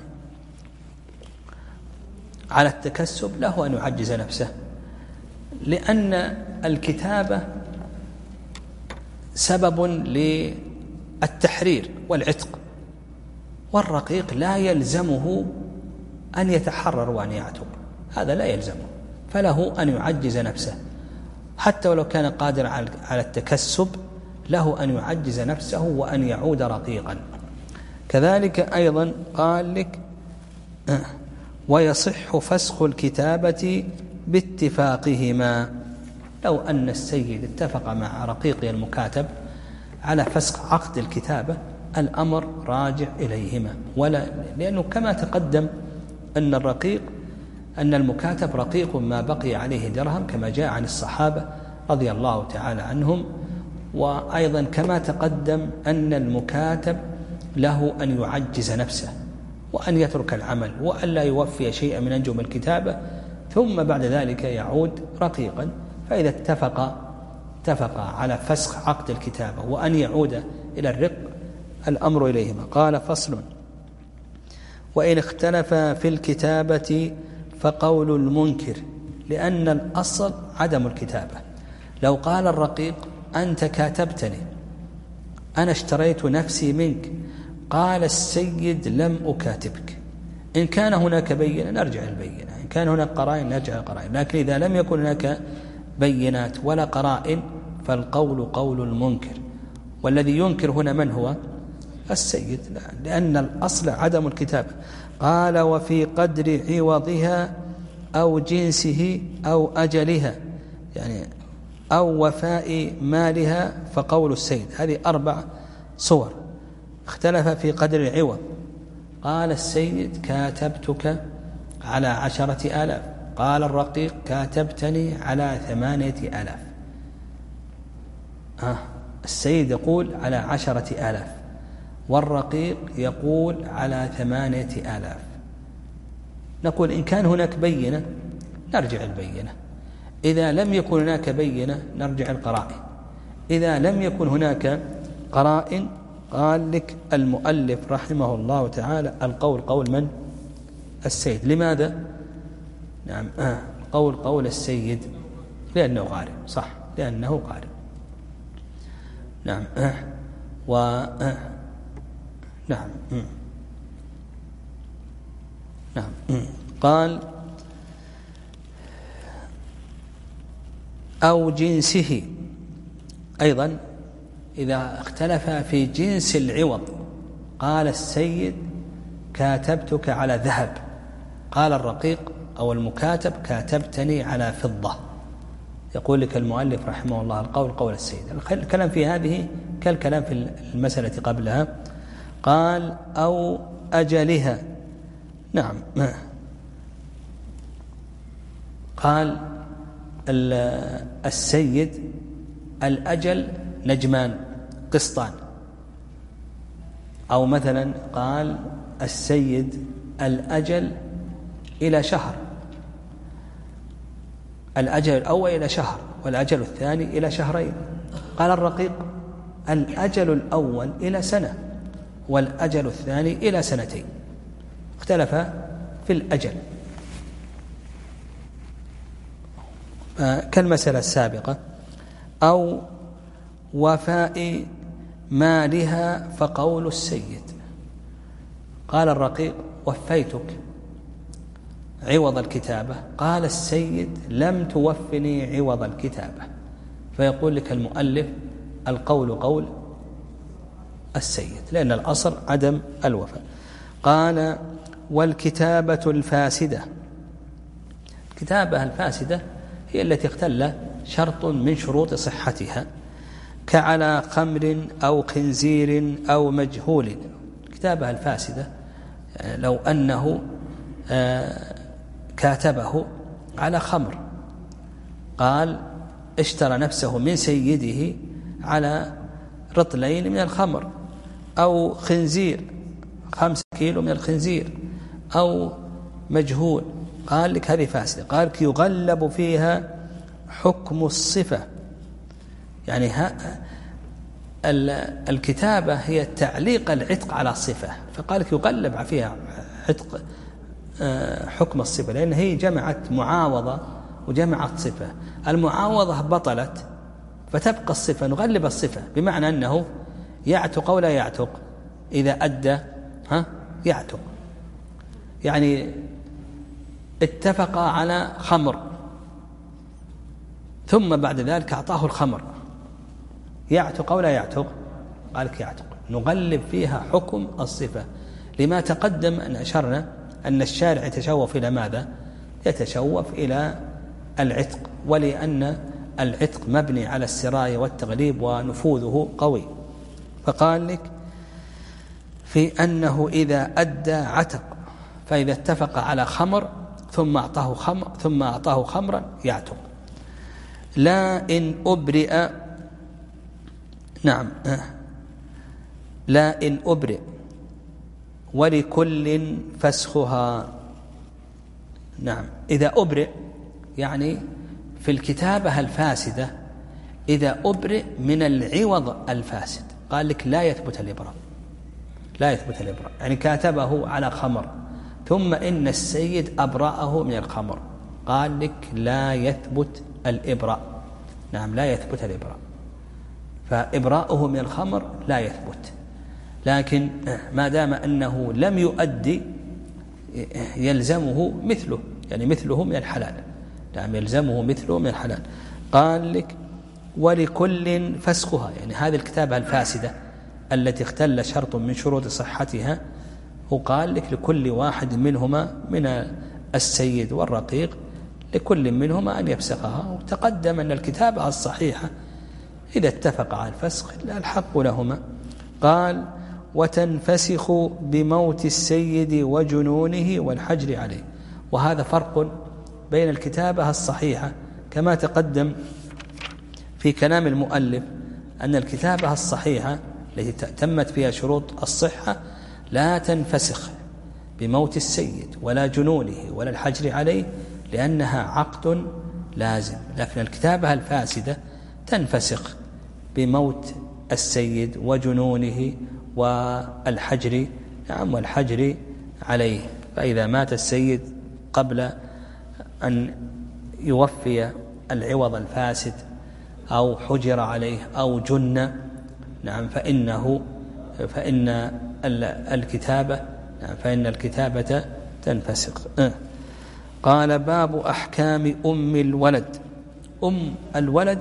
على التكسب له أن يعجز نفسه، لأن الكتابة سبب للتحرير والعتق، والرقيق لا يلزمه أن يتحرر وأن يعتق، هذا لا يلزمه، فله أن يعجز نفسه حتى ولو كان قادر على التكسب، له أن يعجز نفسه وأن يعود رقيقا. كذلك أيضا قال لك ويصح فسخ الكتابة باتفاقهما. لو أن السيد اتفق مع رقيقه المكاتب على فسخ عقد الكتابة الأمر راجع إليهما، ولا لأنه كما تقدم أن الرقيق أن المكاتب رقيق ما بقي عليه درهم كما جاء عن الصحابة رضي الله تعالى عنهم. وأيضا كما تقدم أن المكاتب له أن يعجز نفسه وأن يترك العمل وأن لا يوفي شيئا من أنجم الكتابة ثم بعد ذلك يعود رقيقا. فإذا اتفق اتفق على فسخ عقد الكتابة وأن يعود إلى الرق الأمر إليهما. قال فصل وإن اختلف في الكتابة فقول المنكر، لأن الأصل عدم الكتابة. لو قال الرقيق أنت كاتبتني أنا اشتريت نفسي منك، قال السيد لم أكاتبك، إن كان هناك بينة نرجع البينة، إن كان هناك قرائن نرجع القرائن، لكن إذا لم يكن هناك بينات ولا قرائن فالقول قول المنكر. والذي ينكر هنا من هو؟ السيد، لأن الأصل عدم الكتابة. قال وفي قدر عوضها أو جنسه أو أجلها، يعني أو وفاء مالها فقول السيد. هذه أربع صور. اختلف في قدر العوض، قال السيد كاتبتك على عشرة آلاف، قال الرقيق كاتبتني على ثمانية آلاف. آه. السيد يقول على عشرة آلاف والرقيق يقول على ثمانية آلاف. نقول إن كان هناك بينة نرجع البينة، إذا لم يكن هناك بينة نرجع القرائن، إذا لم يكن هناك قرائن قال لك المؤلف رحمه الله تعالى القول قول من؟ السيد. لماذا؟ نعم آه. قول قول السيد لأنه قارئ، صح، لأنه قارئ. نعم آه. و آه. نعم م. نعم م. قال أو جنسه. أيضا إذا اختلف في جنس العوض، قال السيد كاتبتك على ذهب، قال الرقيق أو المكاتب كاتبتني على فضة، يقول لك المؤلف رحمه الله القول قول السيد. الكلام في هذه كالكلام في المسألة قبلها. قال أو أجلها. نعم قال السيد الأجل نجمان قسطان، أو مثلا قال السيد الأجل إلى شهر، الأجل الأول إلى شهر والأجل الثاني إلى شهرين. قال الرقيق الأجل الأول إلى سنة والأجل الثاني إلى سنتين، اختلف في الأجل كالمسألة السابقة. أو وفاء مالها فقول السيد، قال الرقيق وفيتك عوض الكتابة، قال السيد لم توفني عوض الكتابة، فيقول لك المؤلف القول قول السيد لأن الأصل عدم الوفاء. قال والكتابة الفاسدة. الكتابة الفاسدة هي التي اختل شرط من شروط صحتها، كعلى خمر أو خنزير أو مجهول. الكتابة الفاسدة لو أنه كاتبه على خمر، قال اشترى نفسه من سيده على رطلين من الخمر، أو خنزير خمسة كيلو من الخنزير، أو مجهول، قال لك هذه فاسدة. قال لك يغلب فيها حكم الصفة، يعني الكتابة هي تعليق العتق على الصفة، فقال لك يغلب فيها عتق حكم الصفة، لأن هي جمعت معاوضة وجمعت صفة. المعاوضة بطلت فتبقى الصفة، نغلب الصفة، بمعنى أنه يعتق أو لا يعتق. إذا أدى ها يعتق، يعني اتفق على خمر ثم بعد ذلك أعطاه الخمر، يعتق أو لا يعتق؟ قال لك يعتق، نغلب فيها حكم الصفة، لما تقدم أن أشرنا أن الشارع يتشوف إلى ماذا؟ يتشوف إلى العتق، ولأن العتق مبني على السراية والتغليب ونفوذه قوي. فقال لك في أنه إذا أدى عتق، فإذا اتفق على خمر ثم أعطاه خمر ثم أعطاه خمرا يعتق. لا إن أبرئ. نعم لا إن أبرئ ولكل فسخها. نعم إذا أبرئ يعني في الكتابة الفاسدة، إذا أبرئ من العوض الفاسد، قال لك لا يثبت الإبراء، لا يثبت الإبراء، يعني كاتبه على خمر ثم إن السيد أبرأه من الخمر، قال لك لا يثبت الإبراء. نعم لا يثبت الإبراء، فإبراءه من الخمر لا يثبت، لكن ما دام أنه لم يؤدي يلزمه مثله، يعني مثله من الحلال. نعم يلزمه مثله من الحلال. قال لك ولكل فسخها، يعني هذه الكتابة الفاسدة التي اختل شرط من شروط صحتها، وقال لك لكل واحد منهما من السيد والرقيق لكل منهما أن يفسخها. وتقدم أن الكتابة الصحيحة إذا اتفق على الفسخ لا الحق لهما. قال وتنفسخ بموت السيد وجنونه والحجر عليه. وهذا فرق بين الكتابة الصحيحة كما تقدم في كلام المؤلف أن الكتابة الصحيحة التي تمت فيها شروط الصحة لا تنفسخ بموت السيد ولا جنونه ولا الحجر عليه، لأنها عقد لازم. لكن الكتابة الفاسدة تنفسخ بموت السيد وجنونه والحجر نعم والحجر عليه. فإذا مات السيد قبل أن يوفي العوض الفاسد أو حجر عليه أو جن نعم فإنه فإن الكتابة نعم فإن الكتابة تنفسخ. قال باب أحكام أم الولد. أم الولد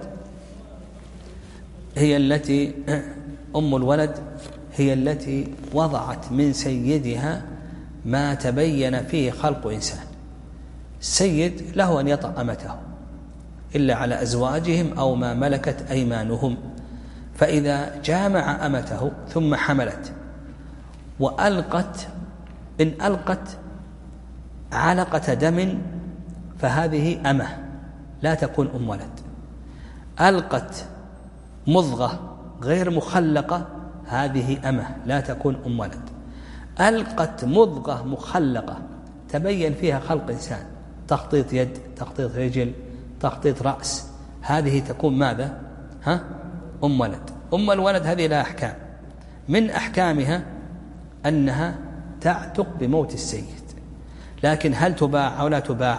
هي التي أم الولد هي التي وضعت من سيدها ما تبين فيه خلق إنسان. السيد له أن يطأ أمته إلا على أزواجهم أو ما ملكت أيمانهم، فإذا جامع أمته ثم حملت وألقت إن ألقت علقة دم فهذه أمه لا تكون أم ولد. ألقت مضغة غير مخلقة هذه أمه لا تكون أم ولد. ألقت مضغة مخلقة تبين فيها خلق إنسان، تخطيط يد، تخطيط رجل، تخطيط رأس، هذه تكون ماذا؟ ها؟ أم ولد. أم الولد هذه لها أحكام، من أحكامها أنها تعتق بموت السيد، لكن هل تباع أو لا تباع؟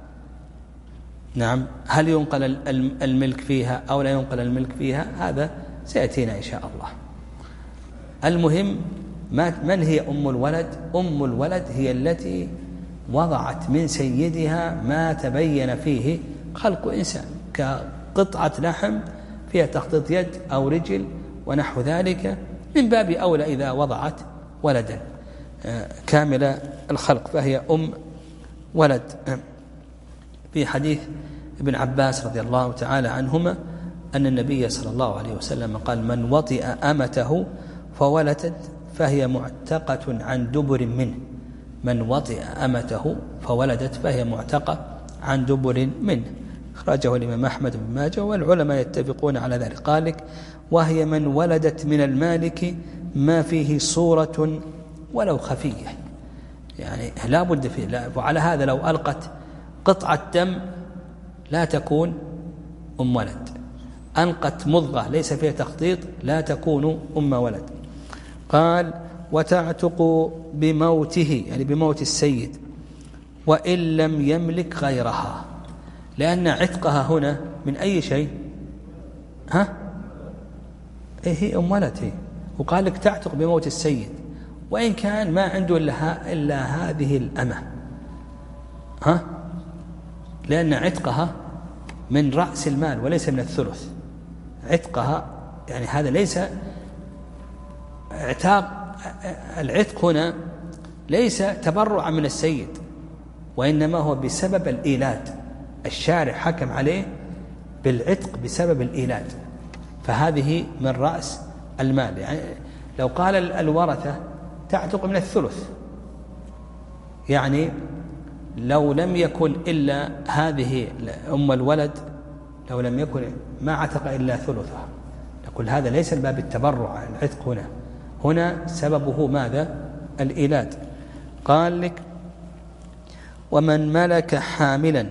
نعم. هل ينقل الملك فيها أو لا ينقل الملك فيها؟ هذا سيأتينا إن شاء الله. المهم من هي أم الولد؟ أم الولد هي التي وضعت من سيدها ما تبين فيه خلق إنسان، كقطعة لحم فيها تخطيط يد أو رجل ونحو ذلك، من باب أولى إذا وضعت ولدا كامل الخلق فهي أم ولد. في حديث ابن عباس رضي الله تعالى عنهما أن النبي صلى الله عليه وسلم قال: من وطئ أمته فولدت فهي معتقة عن دبر منه. من وطئ أمته فولدت فهي معتقة عن دبر منه. أخرجه الإمام أحمد بن ماجه والعلماء يتفقون على ذلك. قال لك: وهي من ولدت من المالك ما فيه صورة ولو خفية، يعني لا بد فيه لا. وعلى هذا لو ألقت قطعة دم لا تكون أم ولد، ألقت مضغة ليس فيها تخطيط لا تكون أم ولد. قال: وتعتق بموته، يعني بموت السيد، وإن لم يملك غيرها، لأن عتقها هنا من أي شيء؟ ها؟ إيه هي أم ولد هي. وقال لك تعتق بموت السيد وإن كان ما عنده إلا, إلا هذه الأمة، ها؟ لأن عتقها من رأس المال وليس من الثلث. عتقها يعني هذا ليس اعتاق، العتق هنا ليس تبرعا من السيد، وإنما هو بسبب الإيلاد. الشارع حكم عليه بالعتق بسبب الإيلاد، فهذه من رأس المال. يعني لو قال الورثة تعتق من الثلث، يعني لو لم يكن إلا هذه أم الولد، لو لم يكن ما عتق إلا ثلثها، نقول هذا ليس الباب التبرع. العتق هنا هنا سببه ماذا؟ الإيلاد. قال لك: ومن ملك حاملا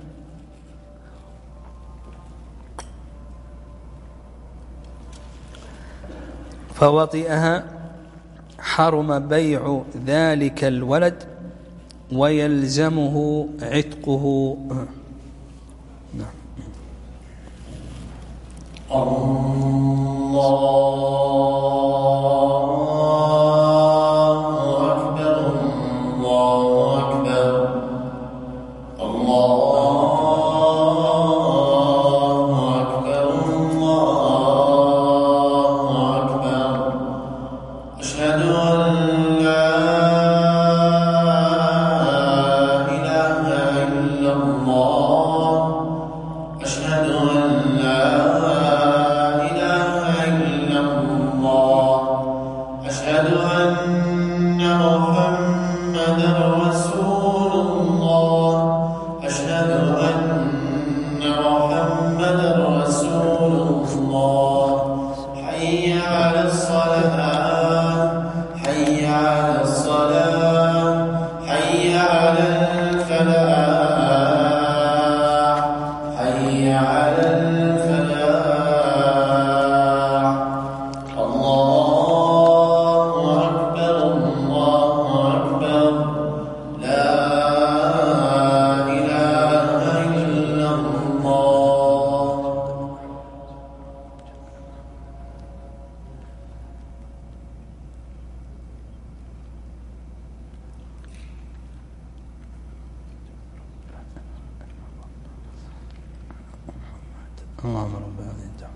فوطئها حرم بيع ذلك الولد ويلزمه عتقه. نعم. الله أكبر الله أكبر الله أكبر الله أكبر. أشهد أن لا إله إلا الله. أشهد أن لا إله إلا الله. اللهم رب هذه الدعوة.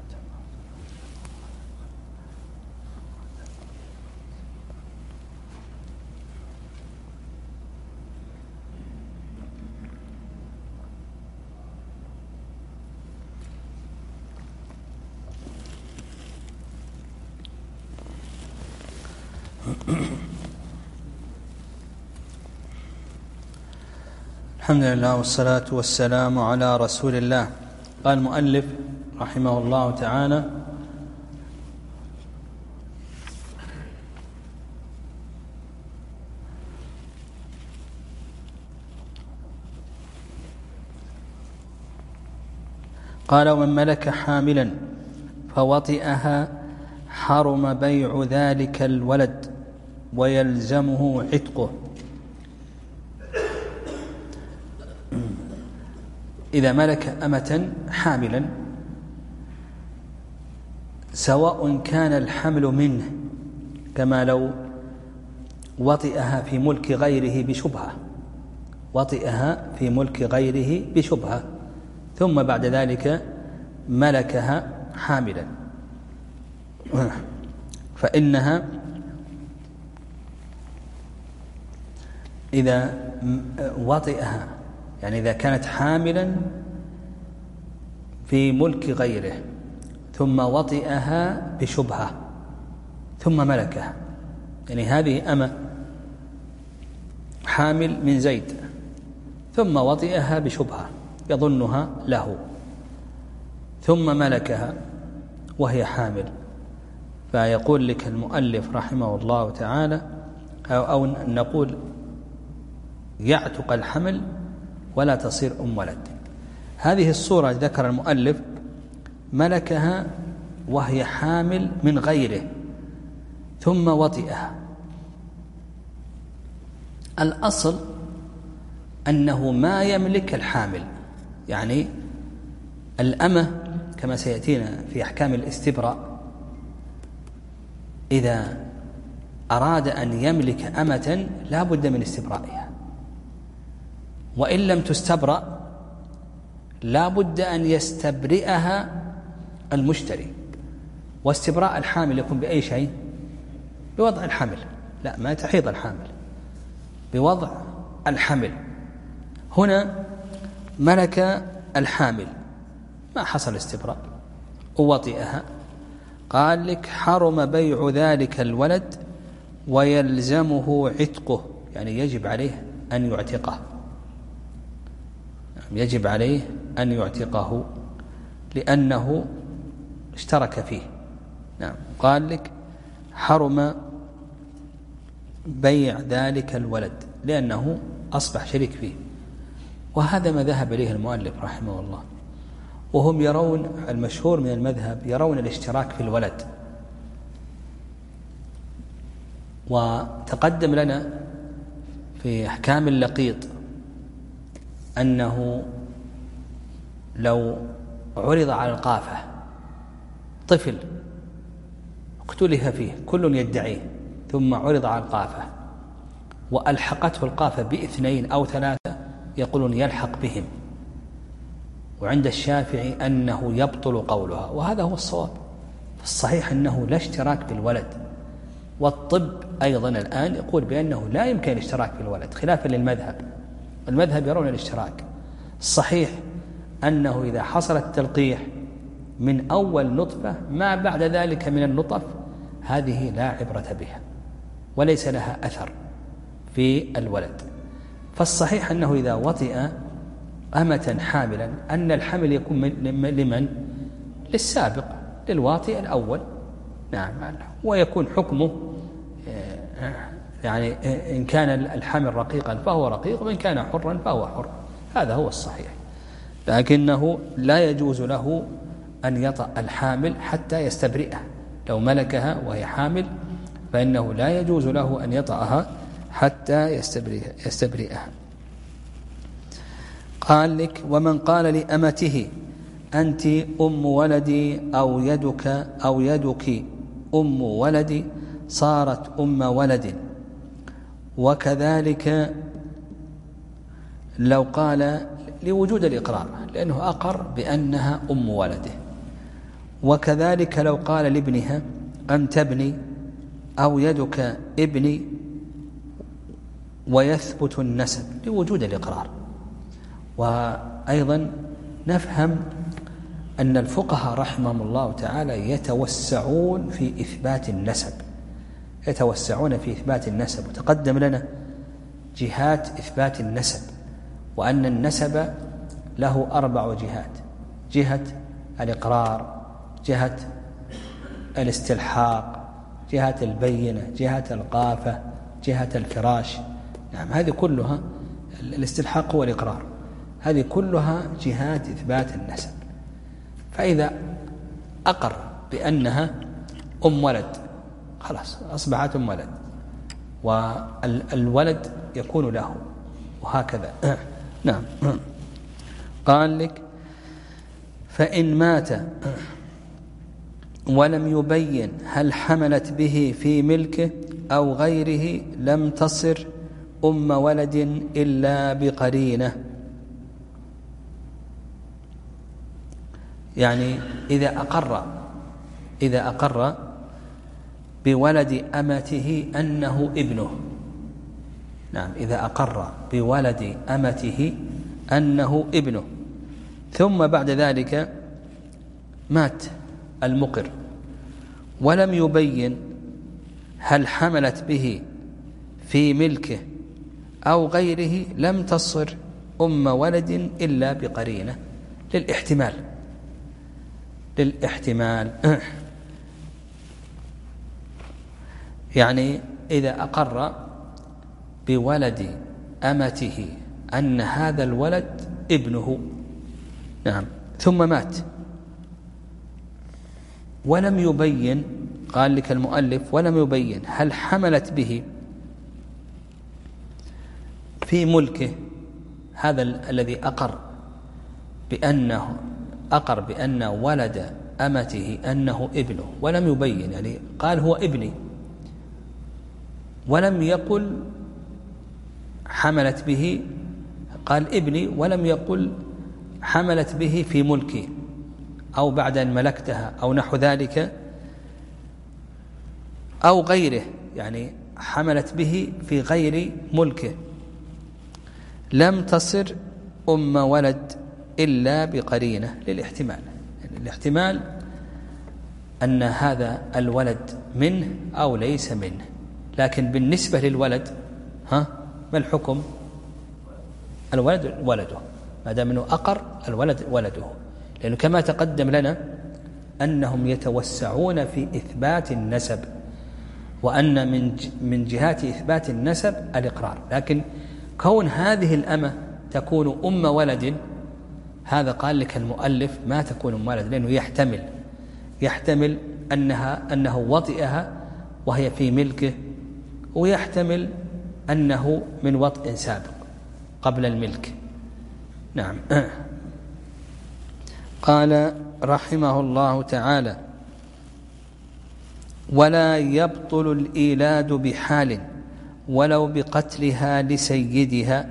الحمد لله والصلاة والسلام على رسول الله. قال المؤلف رحمه الله تعالى: قال: ومن ملك حاملا فوطئها حرم بيع ذلك الولد ويلزمه عتقه. إذا ملك أمة حاملا سواء كان الحمل منه، كما لو وطئها في ملك غيره بشبهة، وطئها في ملك غيره بشبهة ثم بعد ذلك ملكها حاملا، فإنها إذا وطئها، يعني إذا كانت حاملا في ملك غيره ثم وطئها بشبهة ثم ملكها، يعني هذه أمة حامل من زيد ثم وطئها بشبهة يظنها له ثم ملكها وهي حامل، فيقول لك المؤلف رحمه الله تعالى أو, أو نقول يعتق الحمل ولا تصير أم ولد. هذه الصورة ذكر المؤلف ملكها وهي حامل من غيره ثم وطئها. الأصل أنه ما يملك الحامل، يعني الأمة كما سيأتينا في أحكام الاستبراء إذا أراد أن يملك أمة لا بد من استبرائها، وإن لم تستبرأ لا بد أن يستبرئها المشتري. واستبراء الحامل يكون بأي شيء؟ بوضع الحمل، لا ما تحيض الحامل، بوضع الحمل. هنا ملك الحامل ما حصل استبراء ووطئها، قال لك حرم بيع ذلك الولد ويلزمه عتقه، يعني يجب عليه أن يعتقه، يجب عليه أن يعتقه لأنه اشترك فيه. نعم، قال لك حرم بيع ذلك الولد لأنه أصبح شريك فيه، وهذا ما ذهب إليه المؤلف رحمه الله. وهم يرون المشهور من المذهب يرون الاشتراك في الولد. وتقدم لنا في أحكام اللقيط أنه لو عرض على القافة طفل اختلف فيه كل يدعيه ثم عرض على القافة وألحقته القافة باثنين أو ثلاثة يقولون يلحق بهم، وعند الشافعي أنه يبطل قولها، وهذا هو الصواب. الصحيح أنه لا اشتراك بالولد، والطب أيضا الآن يقول بأنه لا يمكن الاشتراك بالولد خلافا للمذهب. المذهب يرون الاشتراك. الصحيح أنه إذا حصل التلقيح من أول نطفة ما بعد ذلك من النطف هذه لا عبرة بها وليس لها أثر في الولد. فالصحيح أنه إذا وطئ أمة حاملا أن الحمل يكون لمن؟ للسابق، للواطئ الأول. نعم، ويكون حكمه يعني إن كان الحمل رقيقا فهو رقيق، وإن كان حرا فهو حر. هذا هو الصحيح. لكنه لا يجوز له أن يطأ الحامل حتى يستبرئها. لو ملكها وهي حامل فإنه لا يجوز له أن يطأها حتى يستبرئها. قال لك ومن قال لأمته أنت أم ولدي أو يدك أو يدك أم ولدي صارت أم ولد. وكذلك لو قال لوجود الإقرار، لأنه أقر بأنها أم ولده. وكذلك لو قال لابنها أنت ابني أو يدك ابني ويثبت النسب لوجود الإقرار. وأيضا نفهم أن الفقهاء رحمهم الله تعالى يتوسعون في إثبات النسب يتوسعون في إثبات النسب وتقدم لنا جهات إثبات النسب، وأن النسب له أربع جهات: جهة الإقرار، جهة الاستلحاق، جهة البينة، جهة القافة، جهة الفراش. نعم، هذه كلها، الاستلحاق هو الإقرار، هذه كلها جهات إثبات النسب. فإذا أقر بأنها أم ولد خلاص أصبحت أم ولد، والولد يكون له، وهكذا. نعم. قال لك فإن مات ولم يبين هل حملت به في ملكه أو غيره لم تصر أم ولد إلا بقرينة. يعني إذا أقر إذا أقر بولد أمته أنه ابنه، نعم، إذا أقر بولد أمته أنه ابنه، ثم بعد ذلك مات المقر ولم يبين هل حملت به في ملكه أو غيره لم تصر أم ولد إلا بقرينة للاحتمال للاحتمال يعني إذا أقر بولد أمته أن هذا الولد ابنه، نعم، ثم مات ولم يبين، قال لك المؤلف ولم يبين هل حملت به في ملكه، هذا الذي أقر بأنه أقر بأن ولد أمته أنه ابنه ولم يبين، يعني قال هو ابني ولم يقل حملت به، قال ابني ولم يقل حملت به في ملكي أو بعد أن ملكتها أو نحو ذلك أو غيره، يعني حملت به في غير ملكه، لم تصر أم ولد إلا بقرينة للاحتمال، يعني الاحتمال أن هذا الولد منه أو ليس منه. لكن بالنسبة للولد ها ما الحكم؟ الولد ولده، ما دام أنه أقر الولد ولده، لأنه كما تقدم لنا أنهم يتوسعون في إثبات النسب، وأن من من جهات إثبات النسب الإقرار، لكن كون هذه الأمة تكون أم ولد، هذا قال لك المؤلف ما تكون أم ولد، لأنه يحتمل يحتمل أنها أنه وطئها وهي في ملكه، ويحتمل أنه من وطئ سابق قبل الملك. نعم. قال رحمه الله تعالى ولا يبطل الإيلاد بحال ولو بقتلها لسيدها.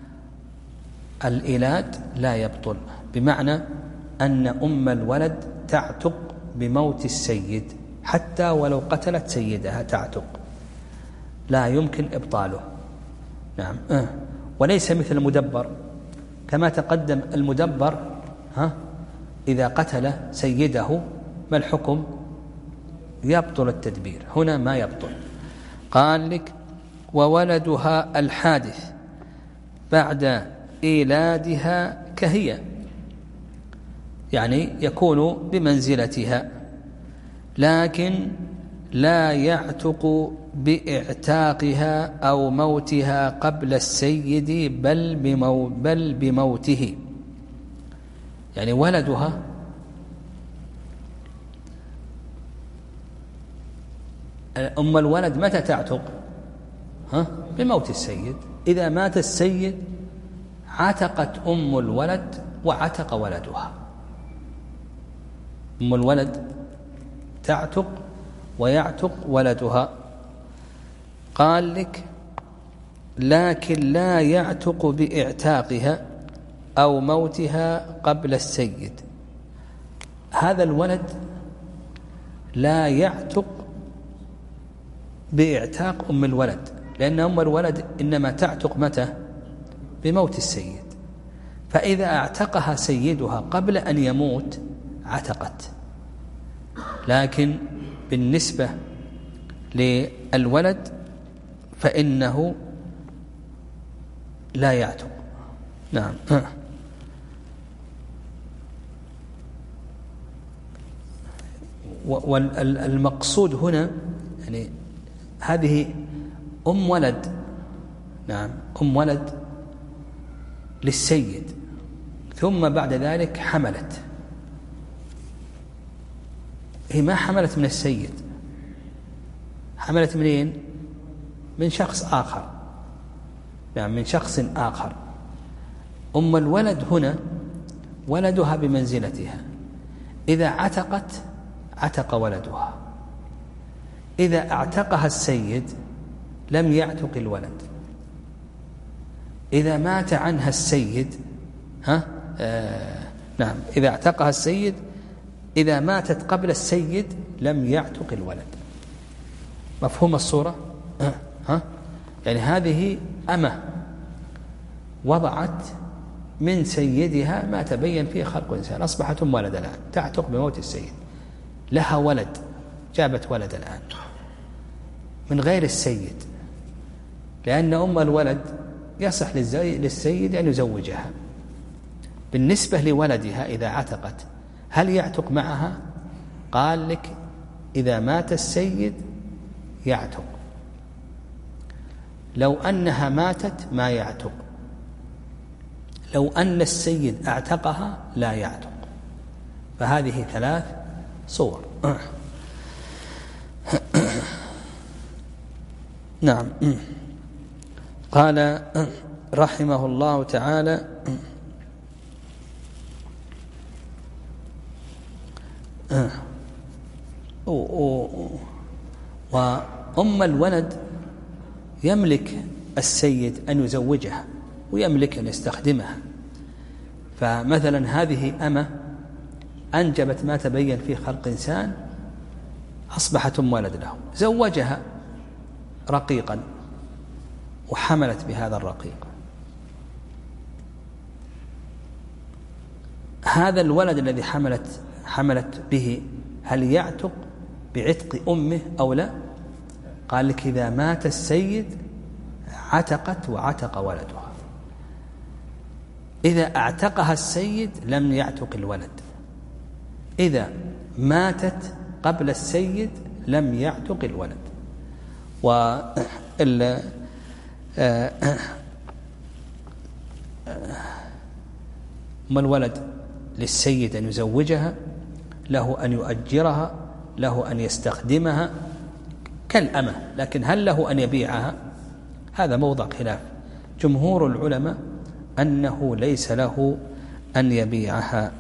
الإيلاد لا يبطل، بمعنى أن أم الولد تعتق بموت السيد، حتى ولو قتلت سيدها تعتق، لا يمكن إبطاله. نعم. وليس مثل المدبر، كما تقدم المدبر ها إذا قتل سيده ما الحكم؟ يبطل التدبير، هنا ما يبطل. قال لك وولدها الحادث بعد إيلادها كهي، يعني يكون بمنزلتها، لكن لا يعتق باعتاقها أو موتها قبل السيد بل, بمو بل بموته. يعني ولدها أم الولد متى تعتق؟ ها؟ بموت السيد. إذا مات السيد عتقت أم الولد وعتق ولدها. أم الولد تعتق ويعتق ولدها. قال لك لكن لا يعتق باعتاقها أو موتها قبل السيد. هذا الولد لا يعتق باعتاق أم الولد، لأن أم الولد إنما تعتق متى؟ بموت السيد. فإذا اعتقها سيدها قبل أن يموت عتقت، لكن بالنسبة للولد فإنه لا يعتق. نعم. والمقصود هنا يعني هذه أم ولد، نعم أم ولد للسيد، ثم بعد ذلك حملت. هي ما حملت من السيد، حملت منين؟ من شخص آخر، نعم من شخص آخر. أم الولد هنا ولدها بمنزلتها، إذا عتقت عتق ولدها، إذا اعتقها السيد لم يعتق الولد. إذا مات عنها السيد ها آه نعم إذا اعتقها السيد، إذا ماتت قبل السيد لم يعتق الولد. مفهوم الصورة؟ ها, ها؟ يعني هذه أمة وضعت من سيدها ما تبين فيه خلق إنسان، أصبحت أم ولد الآن تعتق بموت السيد، لها ولد، جابت ولد الآن من غير السيد، لأن أم الولد يصح للسيد أن يزوجها. بالنسبة لولدها إذا عتقت هل يعتق معها؟ قال لك إذا مات السيد يعتق، لو أنها ماتت ما يعتق، لو أن السيد اعتقها لا يعتق. فهذه ثلاث صور. نعم. قال رحمه الله تعالى: وأم الولد يملك السيد أن يزوجها ويملك أن يستخدمها. فمثلا هذه أمة أنجبت ما تبين في خلق إنسان، أصبحت أم ولد له، زوجها رقيقا وحملت بهذا الرقيق. هذا الولد الذي حملت حملت به هل يعتق بعتق أمه أو لا؟ قال لك إذا مات السيد عتقت وعتق ولدها، إذا اعتقها السيد لم يعتق الولد، إذا ماتت قبل السيد لم يعتق الولد. وال ما الولد للسيد أن يزوجها، له أن يؤجرها، له أن يستخدمها كالأمة، لكن هل له أن يبيعها؟ هذا موضع خلاف. جمهور العلماء أنه ليس له أن يبيعها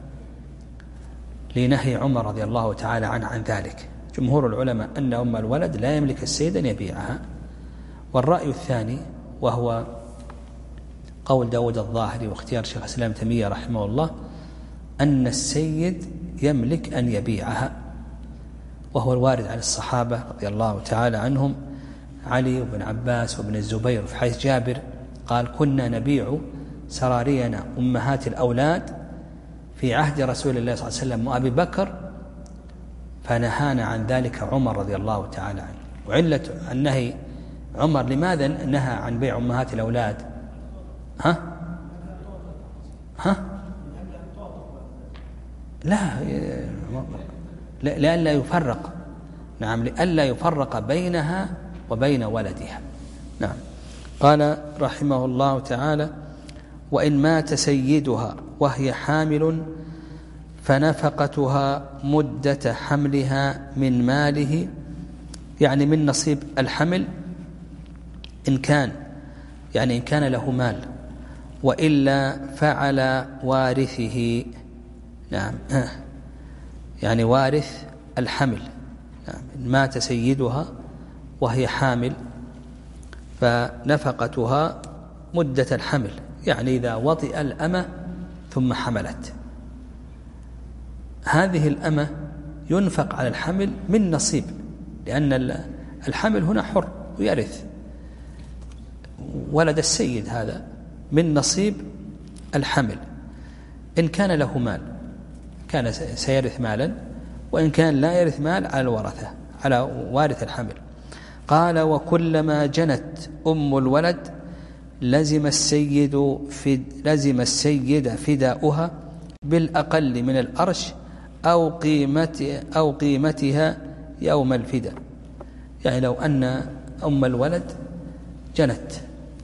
لنهي عمر رضي الله تعالى عنه عن ذلك. جمهور العلماء أن أم الولد لا يملك السيد أن يبيعها. والرأي الثاني وهو قول داود الظاهري واختيار شيخ الإسلام تيمية رحمه الله أن السيد يملك أن يبيعها، وهو الوارد عن الصحابة رضي الله تعالى عنهم، علي وابن عباس وابن الزبير، في حيث جابر قال: كنا نبيع سرارينا أمهات الأولاد في عهد رسول الله صلى الله عليه وسلم وأبي بكر، فنهانا عن ذلك عمر رضي الله تعالى عنه. وعلة النهي عمر لماذا نهى عن بيع أمهات الأولاد؟ ها؟ ها؟ لا، لئلا يفرق، نعم لئلا يفرق بينها وبين ولدها. نعم. قال رحمه الله تعالى: وإن مات سيدها وهي حامل فنفقتها مدة حملها من ماله، يعني من نصيب الحمل إن كان يعني إن كان له مال، وإلا فعلى وارثه. نعم، يعني وارث الحمل. نعم. إن مات سيدها وهي حامل فنفقتها مدة الحمل، يعني إذا وطئ الأمة ثم حملت، هذه الأمة ينفق على الحمل من نصيب، لأن الحمل هنا حر ويرث، ولد السيد هذا من نصيب الحمل. إن كان له مال كان سيرث مالا، وإن كان لا يرث مال على الورثة، على وارث الحمل. قال: وكلما جنت أم الولد لزم السيد فد لزم السيد فداؤها بالأقل من الأرش أو قيمة أو قيمتها يوم الفداء. يعني لو أن أم الولد جنت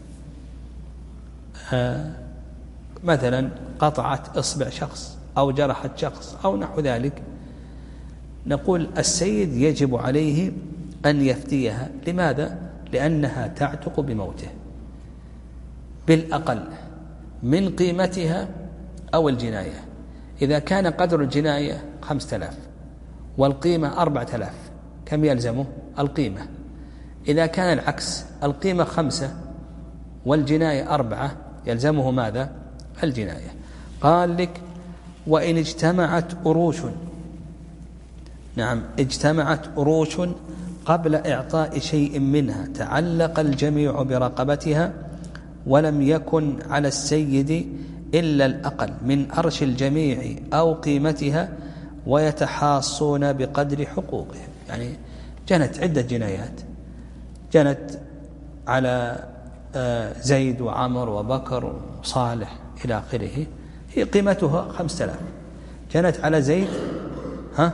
آه مثلا قطعت إصبع شخص أو جرحت شخص أو نحو ذلك، نقول السيد يجب عليه أن يفديها. لماذا؟ لأنها تعتق بموته بالأقل من قيمتها أو الجناية. إذا كان قدر الجناية خمسة آلاف والقيمة أربعة آلاف، كم يلزمه؟ القيمة. إذا كان العكس، القيمة خمسة والجناية أربعة، يلزمه ماذا؟ الجناية. قال لك: وإن اجتمعت أروش، نعم اجتمعت أروش قبل إعطاء شيء منها تعلق الجميع برقبتها، ولم يكن على السيد إلا الأقل من أرش الجميع أو قيمتها، ويتحاصون بقدر حقوقهم. يعني جنت عدة جنايات، جنت على زيد وعمر وبكر وصالح إلى آخره، هي قيمتها خمسة آلاف. جنت على زيد ها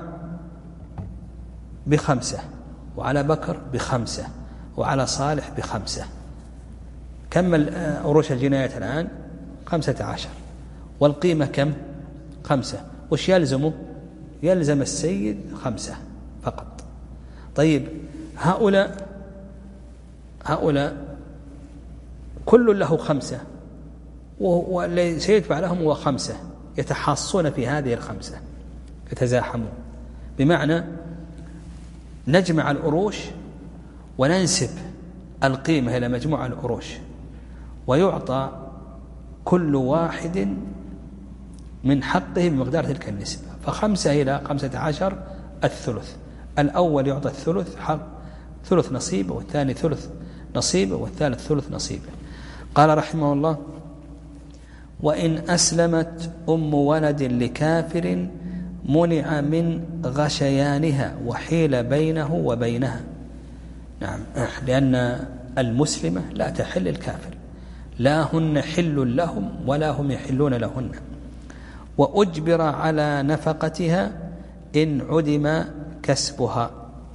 بخمسة، وعلى بكر بخمسة، وعلى صالح بخمسة. كم أروش الجنايات الآن؟ خمسة عشر، والقيمة كم؟ خمسة. وش يلزمه؟ يلزم السيد خمسة فقط. طيب هؤلاء هؤلاء كل له خمسة، والذي سيدفع لهم هو خمسة، يتحاصون في هذه الخمسة، يتزاحمون. بمعنى نجمع الأروش وننسب القيمة إلى مجموع الأروش، ويعطى كل واحد من حقه بمقدار تلك النسبة. فخمسة إلى خمسة عشر الثلث، الأول يعطى الثلث حق ثلث نصيبه، والثاني ثلث نصيبه، والثالث ثلث نصيبه. قال رحمه الله: وإن أسلمت أم ولد لكافر منع من غشيانها وحيل بينه وبينها. نعم، لأن المسلمة لا تحل الكافر، لا هن حل لهم ولا هم يحلون لهن. وأجبر على نفقتها إن عدم كسبها،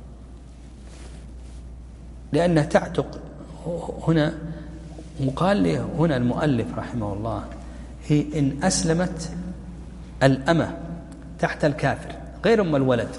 لأنها تعتق. هنا مقال هنا المؤلف رحمه الله هي إن أسلمت الأمة تحت الكافر غير أم الولد.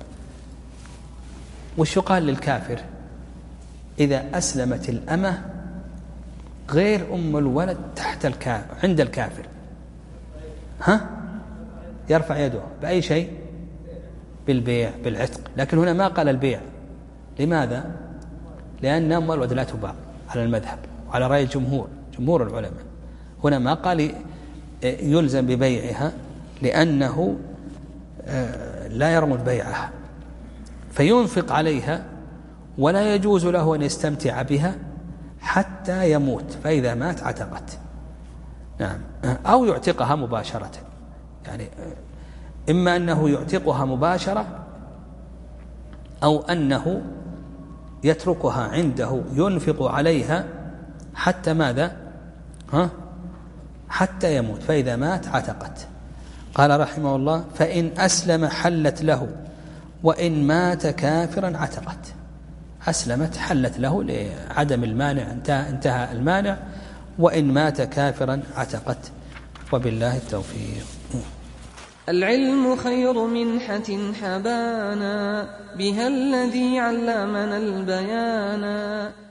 وش يقال للكافر إذا أسلمت الأمة غير أم الولد تحت الكافر عند الكافر؟ ها؟ يرفع يده بأي شيء؟ بالبيع، بالعتق. لكن هنا ما قال البيع. لماذا؟ لأن أم الولد لا تباع على المذهب وعلى رأي الجمهور، جمهور العلماء. هنا ما قال يلزم ببيعها، لأنه لا يرمد بيعها، فينفق عليها ولا يجوز له أن يستمتع بها حتى يموت، فإذا مات عتقت. نعم، أو يعتقها مباشرة. يعني إما أنه يعتقها مباشرة، أو أنه يتركها عنده ينفق عليها حتى ماذا؟ ها؟ حتى يموت، فإذا مات عتقت. قال رحمه الله: فإن أسلم حلت له، وإن مات كافرا عتقت. أسلمت حلت له لعدم المانع، انتهى, انتهى المانع، وإن مات كافرا عتقت. وبالله التوفيق. العلم خير منحة حبانا، بها الذي علمنا البيانا.